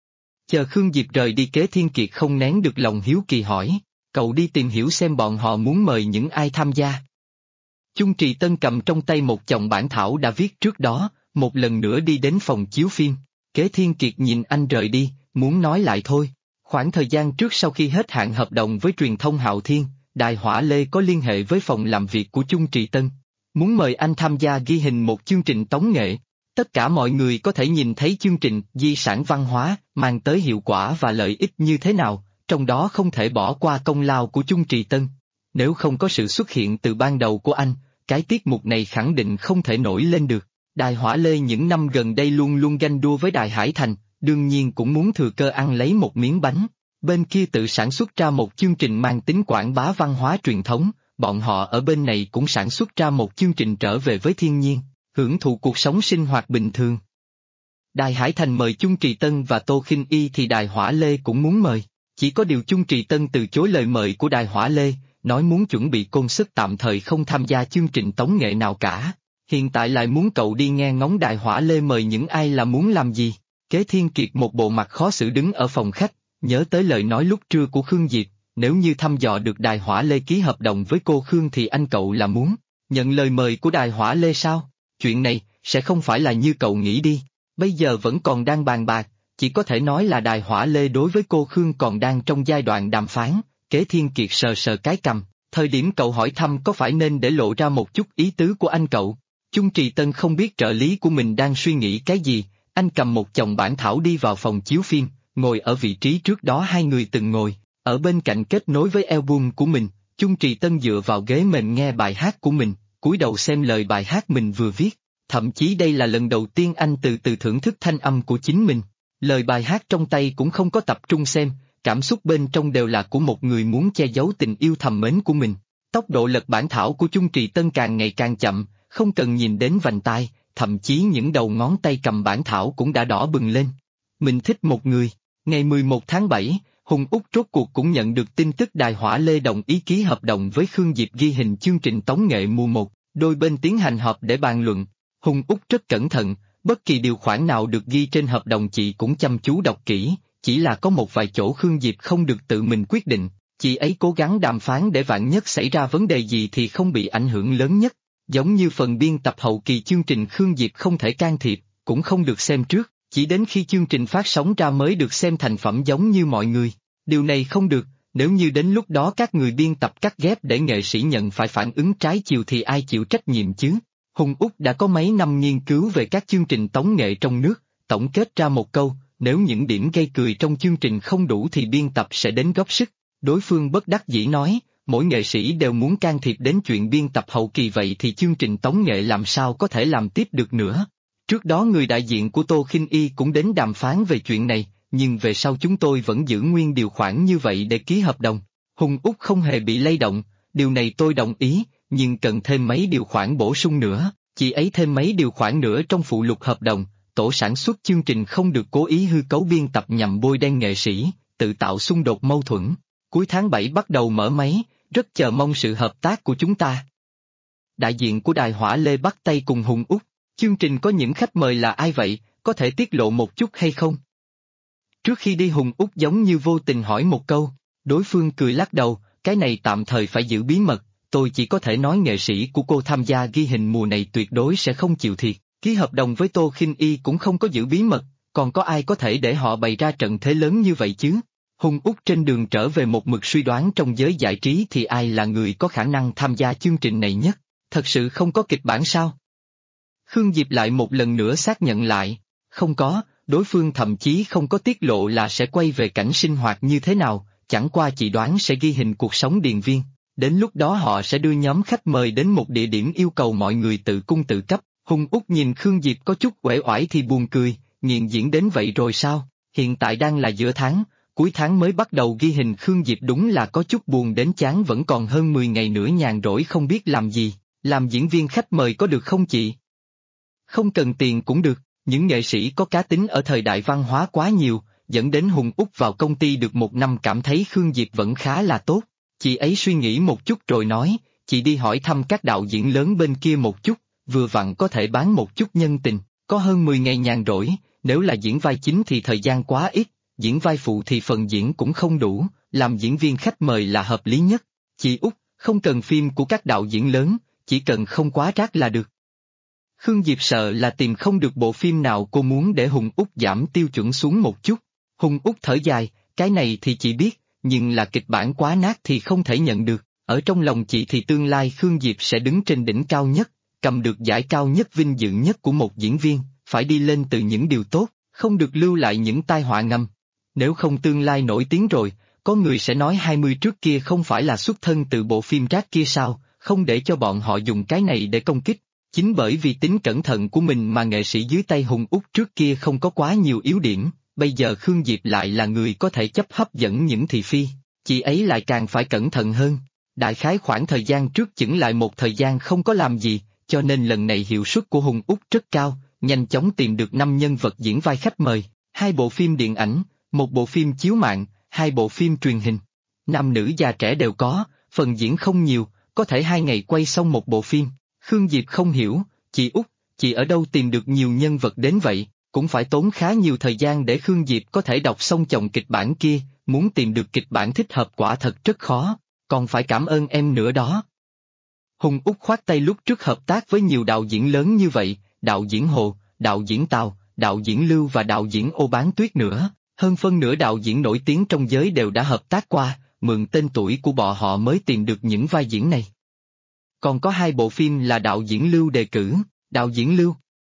Chờ Khương Diệp rời đi Kế Thiên Kiệt không nén được lòng hiếu kỳ hỏi, cậu đi tìm hiểu xem bọn họ muốn mời những ai tham gia. Chung Trì Tân cầm trong tay một chồng bản thảo đã viết trước đó, một lần nữa đi đến phòng chiếu phim. Kế Thiên Kiệt nhìn anh rời đi, muốn nói lại thôi. Khoảng thời gian trước sau khi hết hạn hợp đồng với truyền thông Hạo Thiên, Đài Hỏa Lê có liên hệ với phòng làm việc của Chung Trì Tân. Muốn mời anh tham gia ghi hình một chương trình tống nghệ. Tất cả mọi người có thể nhìn thấy chương trình di sản văn hóa mang tới hiệu quả và lợi ích như thế nào, trong đó không thể bỏ qua công lao của Chung Trì Tân. Nếu không có sự xuất hiện từ ban đầu của anh, cái tiết mục này khẳng định không thể nổi lên được. Đài Hỏa Lê những năm gần đây luôn luôn ganh đua với Đài Hải Thành, đương nhiên cũng muốn thừa cơ ăn lấy một miếng bánh. Bên kia tự sản xuất ra một chương trình mang tính quảng bá văn hóa truyền thống, bọn họ ở bên này cũng sản xuất ra một chương trình trở về với thiên nhiên, hưởng thụ cuộc sống sinh hoạt bình thường. Đài Hải Thành mời Chung Trì Tân và Tô Khinh Y thì Đài Hỏa Lê cũng muốn mời, chỉ có điều Chung Trì Tân từ chối lời mời của Đài Hỏa Lê, nói muốn chuẩn bị concert tạm thời không tham gia chương trình tống nghệ nào cả. Hiện tại lại muốn cậu đi nghe ngóng Đài Hỏa Lê mời những ai là muốn làm gì. Kế Thiên Kiệt một bộ mặt khó xử đứng ở phòng khách, nhớ tới lời nói lúc trưa của Khương Diệp, nếu như thăm dò được Đài Hỏa Lê ký hợp đồng với cô Khương thì anh cậu là muốn nhận lời mời của Đài Hỏa Lê sao? Chuyện này sẽ không phải là như cậu nghĩ đi, bây giờ vẫn còn đang bàn bạc, chỉ có thể nói là Đài Hỏa Lê đối với cô Khương còn đang trong giai đoạn đàm phán. Kế Thiên Kiệt sờ sờ cái cằm, thời điểm cậu hỏi thăm có phải nên để lộ ra một chút ý tứ của anh cậu. Chung Trì Tân không biết trợ lý của mình đang suy nghĩ cái gì, anh cầm một chồng bản thảo đi vào phòng chiếu phim, ngồi ở vị trí trước đó hai người từng ngồi, ở bên cạnh kết nối với album của mình, Chung Trì Tân dựa vào ghế mềm nghe bài hát của mình, cúi đầu xem lời bài hát mình vừa viết, thậm chí đây là lần đầu tiên anh từ từ thưởng thức thanh âm của chính mình. Lời bài hát trong tay cũng không có tập trung xem, cảm xúc bên trong đều là của một người muốn che giấu tình yêu thầm mến của mình. Tốc độ lật bản thảo của Chung Trì Tân càng ngày càng chậm, không cần nhìn đến vành tai, thậm chí những đầu ngón tay cầm bản thảo cũng đã đỏ bừng lên. Mình thích một người. Ngày 11 tháng 7, Hùng Úc rốt cuộc cũng nhận được tin tức Đài Hỏa Lê đồng ý ký hợp đồng với Khương Diệp ghi hình chương trình tống nghệ mùa 1. Đôi bên tiến hành họp để bàn luận. Hùng Úc rất cẩn thận, bất kỳ điều khoản nào được ghi trên hợp đồng chị cũng chăm chú đọc kỹ, chỉ là có một vài chỗ Khương Diệp không được tự mình quyết định, chị ấy cố gắng đàm phán để vạn nhất xảy ra vấn đề gì thì không bị ảnh hưởng lớn nhất. Giống như phần biên tập hậu kỳ chương trình Khương Diệp không thể can thiệp, cũng không được xem trước, chỉ đến khi chương trình phát sóng ra mới được xem thành phẩm giống như mọi người. Điều này không được, nếu như đến lúc đó các người biên tập cắt ghép để nghệ sĩ nhận phải phản ứng trái chiều thì ai chịu trách nhiệm chứ? Hùng Úc đã có mấy năm nghiên cứu về các chương trình tống nghệ trong nước, tổng kết ra một câu, nếu những điểm gây cười trong chương trình không đủ thì biên tập sẽ đến góp sức. Đối phương bất đắc dĩ nói, mỗi nghệ sĩ đều muốn can thiệp đến chuyện biên tập hậu kỳ vậy thì chương trình tống nghệ làm sao có thể làm tiếp được nữa. Trước đó người đại diện của Tô Khinh Y cũng đến đàm phán về chuyện này, nhưng về sau chúng tôi vẫn giữ nguyên điều khoản như vậy để ký hợp đồng. Hùng Úc không hề bị lay động, điều này tôi đồng ý, nhưng cần thêm mấy điều khoản bổ sung nữa, chị ấy thêm mấy điều khoản nữa trong phụ lục hợp đồng, tổ sản xuất chương trình không được cố ý hư cấu biên tập nhằm bôi đen nghệ sĩ, tự tạo xung đột mâu thuẫn. Cuối tháng 7 bắt đầu mở máy, rất chờ mong sự hợp tác của chúng ta. Đại diện của Đài Hỏa Lê bắt tay cùng Hùng Úc, chương trình có những khách mời là ai vậy, có thể tiết lộ một chút hay không? Trước khi đi Hùng Úc giống như vô tình hỏi một câu, đối phương cười lắc đầu, cái này tạm thời phải giữ bí mật, tôi chỉ có thể nói nghệ sĩ của cô tham gia ghi hình mùa này tuyệt đối sẽ không chịu thiệt, ký hợp đồng với Tô Khinh Y cũng không có giữ bí mật, còn có ai có thể để họ bày ra trận thế lớn như vậy chứ? Hùng Úc trên đường trở về một mực suy đoán trong giới giải trí thì ai là người có khả năng tham gia chương trình này nhất, thật sự không có kịch bản sao? Khương Diệp lại một lần nữa xác nhận lại, không có, đối phương thậm chí không có tiết lộ là sẽ quay về cảnh sinh hoạt như thế nào, chẳng qua chị đoán sẽ ghi hình cuộc sống điền viên, đến lúc đó họ sẽ đưa nhóm khách mời đến một địa điểm yêu cầu mọi người tự cung tự cấp. Hùng Úc nhìn Khương Diệp có chút uể oải thì buồn cười, nghiền diễn đến vậy rồi sao, hiện tại đang là giữa tháng, cuối tháng mới bắt đầu ghi hình. Khương Diệp đúng là có chút buồn đến chán, vẫn còn hơn 10 ngày nữa nhàn rỗi không biết làm gì, làm diễn viên khách mời có được không chị? Không cần tiền cũng được, những nghệ sĩ có cá tính ở thời đại văn hóa quá nhiều, dẫn đến Hùng Úc vào công ty được một năm cảm thấy Khương Diệp vẫn khá là tốt. Chị ấy suy nghĩ một chút rồi nói, chị đi hỏi thăm các đạo diễn lớn bên kia một chút, vừa vặn có thể bán một chút nhân tình, có hơn 10 ngày nhàn rỗi, nếu là diễn vai chính thì thời gian quá ít, diễn vai phụ thì phần diễn cũng không đủ, làm diễn viên khách mời là hợp lý nhất. Chị Út, không cần phim của các đạo diễn lớn, chỉ cần không quá rác là được. Khương Diệp sợ là tìm không được bộ phim nào cô muốn để Hùng Út giảm tiêu chuẩn xuống một chút. Hùng Út thở dài, cái này thì chị biết, nhưng là kịch bản quá nát thì không thể nhận được. Ở trong lòng chị thì tương lai Khương Diệp sẽ đứng trên đỉnh cao nhất, cầm được giải cao nhất vinh dự nhất của một diễn viên, phải đi lên từ những điều tốt, không được lưu lại những tai họa ngầm. Nếu không tương lai nổi tiếng rồi, có người sẽ nói 20 trước kia không phải là xuất thân từ bộ phim rác kia sao, không để cho bọn họ dùng cái này để công kích. Chính bởi vì tính cẩn thận của mình mà nghệ sĩ dưới tay Hùng Út trước kia không có quá nhiều yếu điểm, bây giờ Khương Diệp lại là người có thể chấp hấp dẫn những thị phi, chị ấy lại càng phải cẩn thận hơn. Đại khái khoảng thời gian trước chững lại một thời gian không có làm gì, cho nên lần này hiệu suất của Hùng Út rất cao, nhanh chóng tìm được 5 nhân vật diễn vai khách mời, 2 bộ phim điện ảnh, 1 bộ phim chiếu mạng, 2 bộ phim truyền hình. Nam nữ già trẻ đều có, phần diễn không nhiều, có thể 2 ngày quay xong một bộ phim. Khương Diệp không hiểu, chị Út, chị ở đâu tìm được nhiều nhân vật đến vậy, cũng phải tốn khá nhiều thời gian để Khương Diệp có thể đọc xong chồng kịch bản kia, muốn tìm được kịch bản thích hợp quả thật rất khó, còn phải cảm ơn em nữa đó. Hùng Út khoát tay, lúc trước hợp tác với nhiều đạo diễn lớn như vậy, đạo diễn Hồ, đạo diễn Tào, đạo diễn Lưu và đạo diễn Ô Bán Tuyết nữa, hơn phân nửa đạo diễn nổi tiếng trong giới đều đã hợp tác qua, mượn tên tuổi của bọn họ mới tìm được những vai diễn này. Còn có 2 bộ phim là đạo diễn Lưu đề cử, đạo diễn Lưu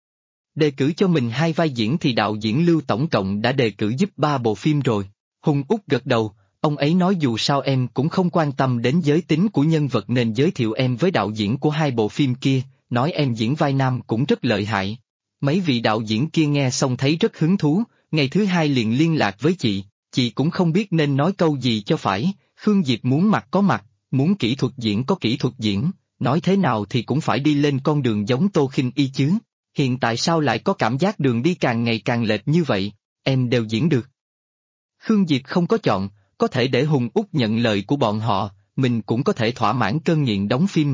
đề cử cho mình 2 vai diễn thì đạo diễn Lưu tổng cộng đã đề cử giúp 3 bộ phim rồi. Hùng Út gật đầu, ông ấy nói dù sao em cũng không quan tâm đến giới tính của nhân vật nên giới thiệu em với đạo diễn của 2 bộ phim kia, nói em diễn vai nam cũng rất lợi hại. Mấy vị đạo diễn kia nghe xong thấy rất hứng thú, ngày thứ 2 liền liên lạc với chị cũng không biết nên nói câu gì cho phải. Khương Diệp muốn mặt có mặt, muốn kỹ thuật diễn có kỹ thuật diễn, nói thế nào thì cũng phải đi lên con đường giống Tô Khinh Y chứ. Hiện tại sao lại có cảm giác đường đi càng ngày càng lệch như vậy, em đều diễn được. Khương Diệp không có chọn, có thể để Hùng Út nhận lời của bọn họ, mình cũng có thể thỏa mãn cơn nghiện đóng phim này.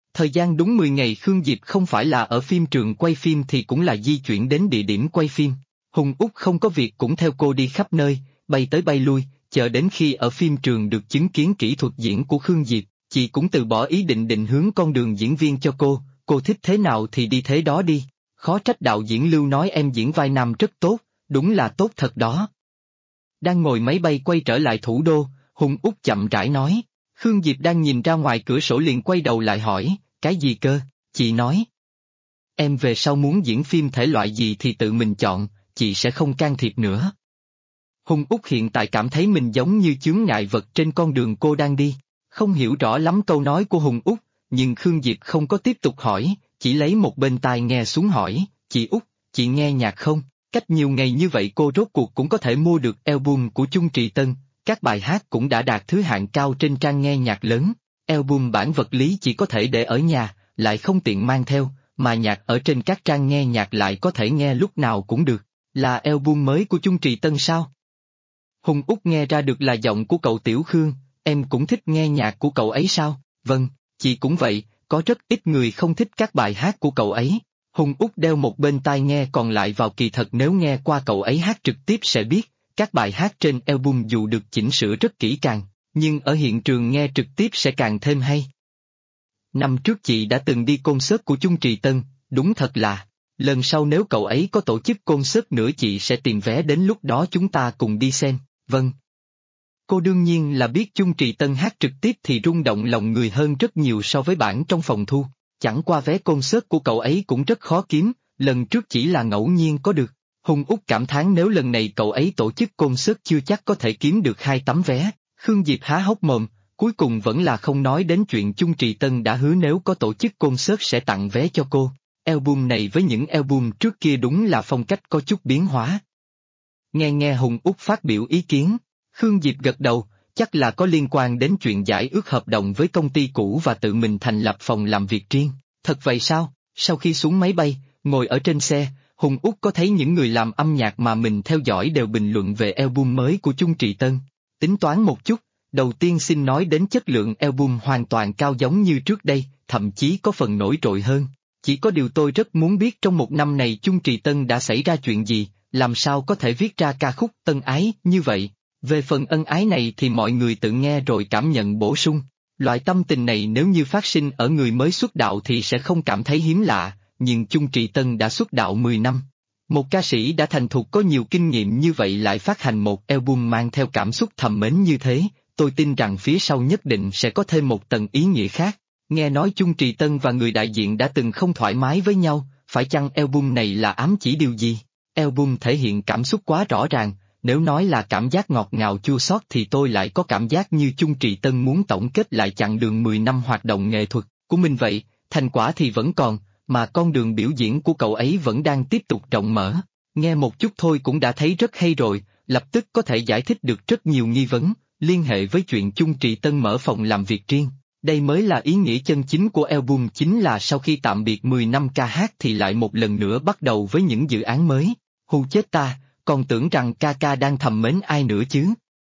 Thời gian đúng 10 ngày Khương Diệp không phải là ở phim trường quay phim thì cũng là di chuyển đến địa điểm quay phim. Hùng Úc không có việc cũng theo cô đi khắp nơi, bay tới bay lui, chờ đến khi ở phim trường được chứng kiến kỹ thuật diễn của Khương Diệp, chị cũng từ bỏ ý định định hướng con đường diễn viên cho cô thích thế nào thì đi thế đó đi. Khó trách đạo diễn Lưu nói em diễn vai nam rất tốt, đúng là tốt thật đó. Đang ngồi máy bay quay trở lại thủ đô, Hùng Úc chậm rãi nói. Khương Diệp đang nhìn ra ngoài cửa sổ liền quay đầu lại hỏi, cái gì cơ? Chị nói. Em về sau muốn diễn phim thể loại gì thì tự mình chọn, chị sẽ không can thiệp nữa. Hùng Úc hiện tại cảm thấy mình giống như chướng ngại vật trên con đường cô đang đi. Không hiểu rõ lắm câu nói của Hùng Úc, nhưng Khương Diệp không có tiếp tục hỏi, chỉ lấy một bên tai nghe xuống hỏi, chị Úc, chị nghe nhạc không? Cách nhiều ngày như vậy cô rốt cuộc cũng có thể mua được album của Chung Trì Tân, các bài hát cũng đã đạt thứ hạng cao trên trang nghe nhạc lớn. Album bản vật lý chỉ có thể để ở nhà, lại không tiện mang theo, mà nhạc ở trên các trang nghe nhạc lại có thể nghe lúc nào cũng được. Là album mới của Chung Trì Tân sao? Hùng Úc nghe ra được là giọng của cậu Tiểu Khương, em cũng thích nghe nhạc của cậu ấy sao? Vâng, chị cũng vậy, có rất ít người không thích các bài hát của cậu ấy. Hùng Úc đeo một bên tai nghe còn lại vào kỳ thật nếu nghe qua cậu ấy hát trực tiếp sẽ biết, các bài hát trên album dù được chỉnh sửa rất kỹ càng, nhưng ở hiện trường nghe trực tiếp sẽ càng thêm hay. Năm trước chị đã từng đi concert của Chung Trì Tân, đúng thật là, lần sau nếu cậu ấy có tổ chức concert nữa chị sẽ tìm vé đến lúc đó chúng ta cùng đi xem, vâng. Cô đương nhiên là biết Chung Trì Tân hát trực tiếp thì rung động lòng người hơn rất nhiều so với bản trong phòng thu, chẳng qua vé concert của cậu ấy cũng rất khó kiếm, lần trước chỉ là ngẫu nhiên có được. Hùng Úc cảm thán nếu lần này cậu ấy tổ chức concert chưa chắc có thể kiếm được 2 tấm vé. Khương Diệp há hốc mồm, cuối cùng vẫn là không nói đến chuyện Chung Trì Tân đã hứa nếu có tổ chức concert sẽ tặng vé cho cô. Album này với những album trước kia đúng là phong cách có chút biến hóa. Nghe Hùng Úc phát biểu ý kiến, Khương Diệp gật đầu, chắc là có liên quan đến chuyện giải ước hợp đồng với công ty cũ và tự mình thành lập phòng làm việc riêng. Thật vậy sao? Sau khi xuống máy bay, ngồi ở trên xe, Hùng Úc có thấy những người làm âm nhạc mà mình theo dõi đều bình luận về album mới của Chung Trì Tân. Tính toán một chút, đầu tiên xin nói đến chất lượng album hoàn toàn cao giống như trước đây, thậm chí có phần nổi trội hơn. Chỉ có điều tôi rất muốn biết trong một năm này Chung Trì Tân đã xảy ra chuyện gì, làm sao có thể viết ra ca khúc tân ái như vậy. Về phần ân ái này thì mọi người tự nghe rồi cảm nhận bổ sung. Loại tâm tình này nếu như phát sinh ở người mới xuất đạo thì sẽ không cảm thấy hiếm lạ, nhưng Chung Trì Tân đã xuất đạo 10 năm. Một ca sĩ đã thành thục có nhiều kinh nghiệm như vậy lại phát hành một album mang theo cảm xúc thầm mến như thế, tôi tin rằng phía sau nhất định sẽ có thêm một tầng ý nghĩa khác. Nghe nói Chung Trì Tân và người đại diện đã từng không thoải mái với nhau, phải chăng album này là ám chỉ điều gì? Album thể hiện cảm xúc quá rõ ràng, nếu nói là cảm giác ngọt ngào chua xót thì tôi lại có cảm giác như Chung Trì Tân muốn tổng kết lại chặng đường 10 năm hoạt động nghệ thuật của mình vậy, thành quả thì vẫn còn, mà con đường biểu diễn của cậu ấy vẫn đang tiếp tục rộng mở. Nghe một chút thôi cũng đã thấy rất hay rồi, lập tức có thể giải thích được rất nhiều nghi vấn, liên hệ với chuyện Chung Trì Tân mở phòng làm việc riêng. Đây mới là ý nghĩa chân chính của album, chính là sau khi tạm biệt 10 năm ca hát thì lại một lần nữa bắt đầu với những dự án mới. Hù chết ta, còn tưởng rằng ca đang thầm mến ai nữa chứ.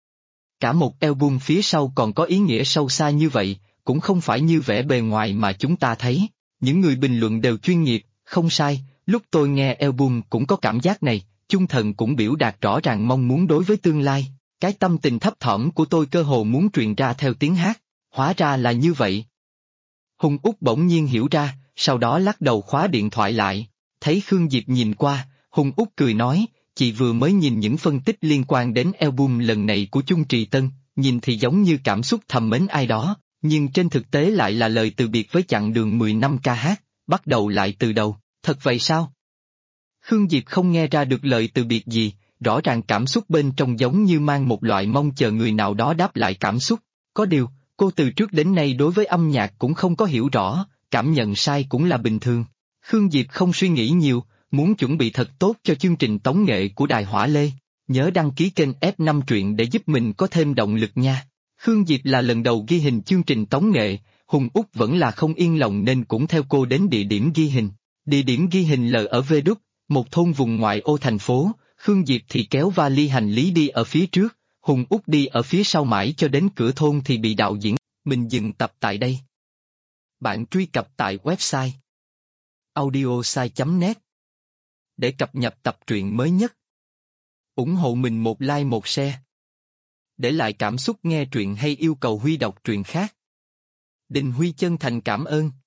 Cả một album phía sau còn có ý nghĩa sâu xa như vậy, cũng không phải như vẻ bề ngoài mà chúng ta thấy. Những người bình luận đều chuyên nghiệp, không sai, lúc tôi nghe album cũng có cảm giác này, Chung Thần cũng biểu đạt rõ ràng mong muốn đối với tương lai, cái tâm tình thấp thỏm của tôi cơ hồ muốn truyền ra theo tiếng hát, hóa ra là như vậy. Hùng Úc bỗng nhiên hiểu ra, sau đó lắc đầu khóa điện thoại lại, thấy Khương Diệp nhìn qua, Hùng Úc cười nói, chị vừa mới nhìn những phân tích liên quan đến album lần này của Chung Trì Tân, nhìn thì giống như cảm xúc thầm mến ai đó, nhưng trên thực tế lại là lời từ biệt với chặng đường 10 năm ca hát, bắt đầu lại từ đầu, thật vậy sao? Khương Diệp không nghe ra được lời từ biệt gì, rõ ràng cảm xúc bên trong giống như mang một loại mong chờ người nào đó đáp lại cảm xúc, có điều, cô từ trước đến nay đối với âm nhạc cũng không có hiểu rõ, cảm nhận sai cũng là bình thường. Khương Diệp không suy nghĩ nhiều, muốn chuẩn bị thật tốt cho chương trình tống nghệ của Đài Hỏa Lê, nhớ đăng ký kênh F5 truyện để giúp mình có thêm động lực nha. Khương Diệp là lần đầu ghi hình chương trình tống nghệ, Hùng Úc vẫn là không yên lòng nên cũng theo cô đến địa điểm ghi hình. Địa điểm ghi hình là ở Vê Đúc, một thôn vùng ngoại ô thành phố, Khương Diệp thì kéo vali hành lý đi ở phía trước, Hùng Úc đi ở phía sau mãi cho đến cửa thôn thì bị đạo diễn. Mình dừng tập tại đây. Bạn truy cập tại website audiosai.net để cập nhật tập truyện mới nhất. Ủng hộ mình một like một share. Để lại cảm xúc nghe truyện hay yêu cầu Huy đọc truyện khác. Đình Huy chân thành cảm ơn.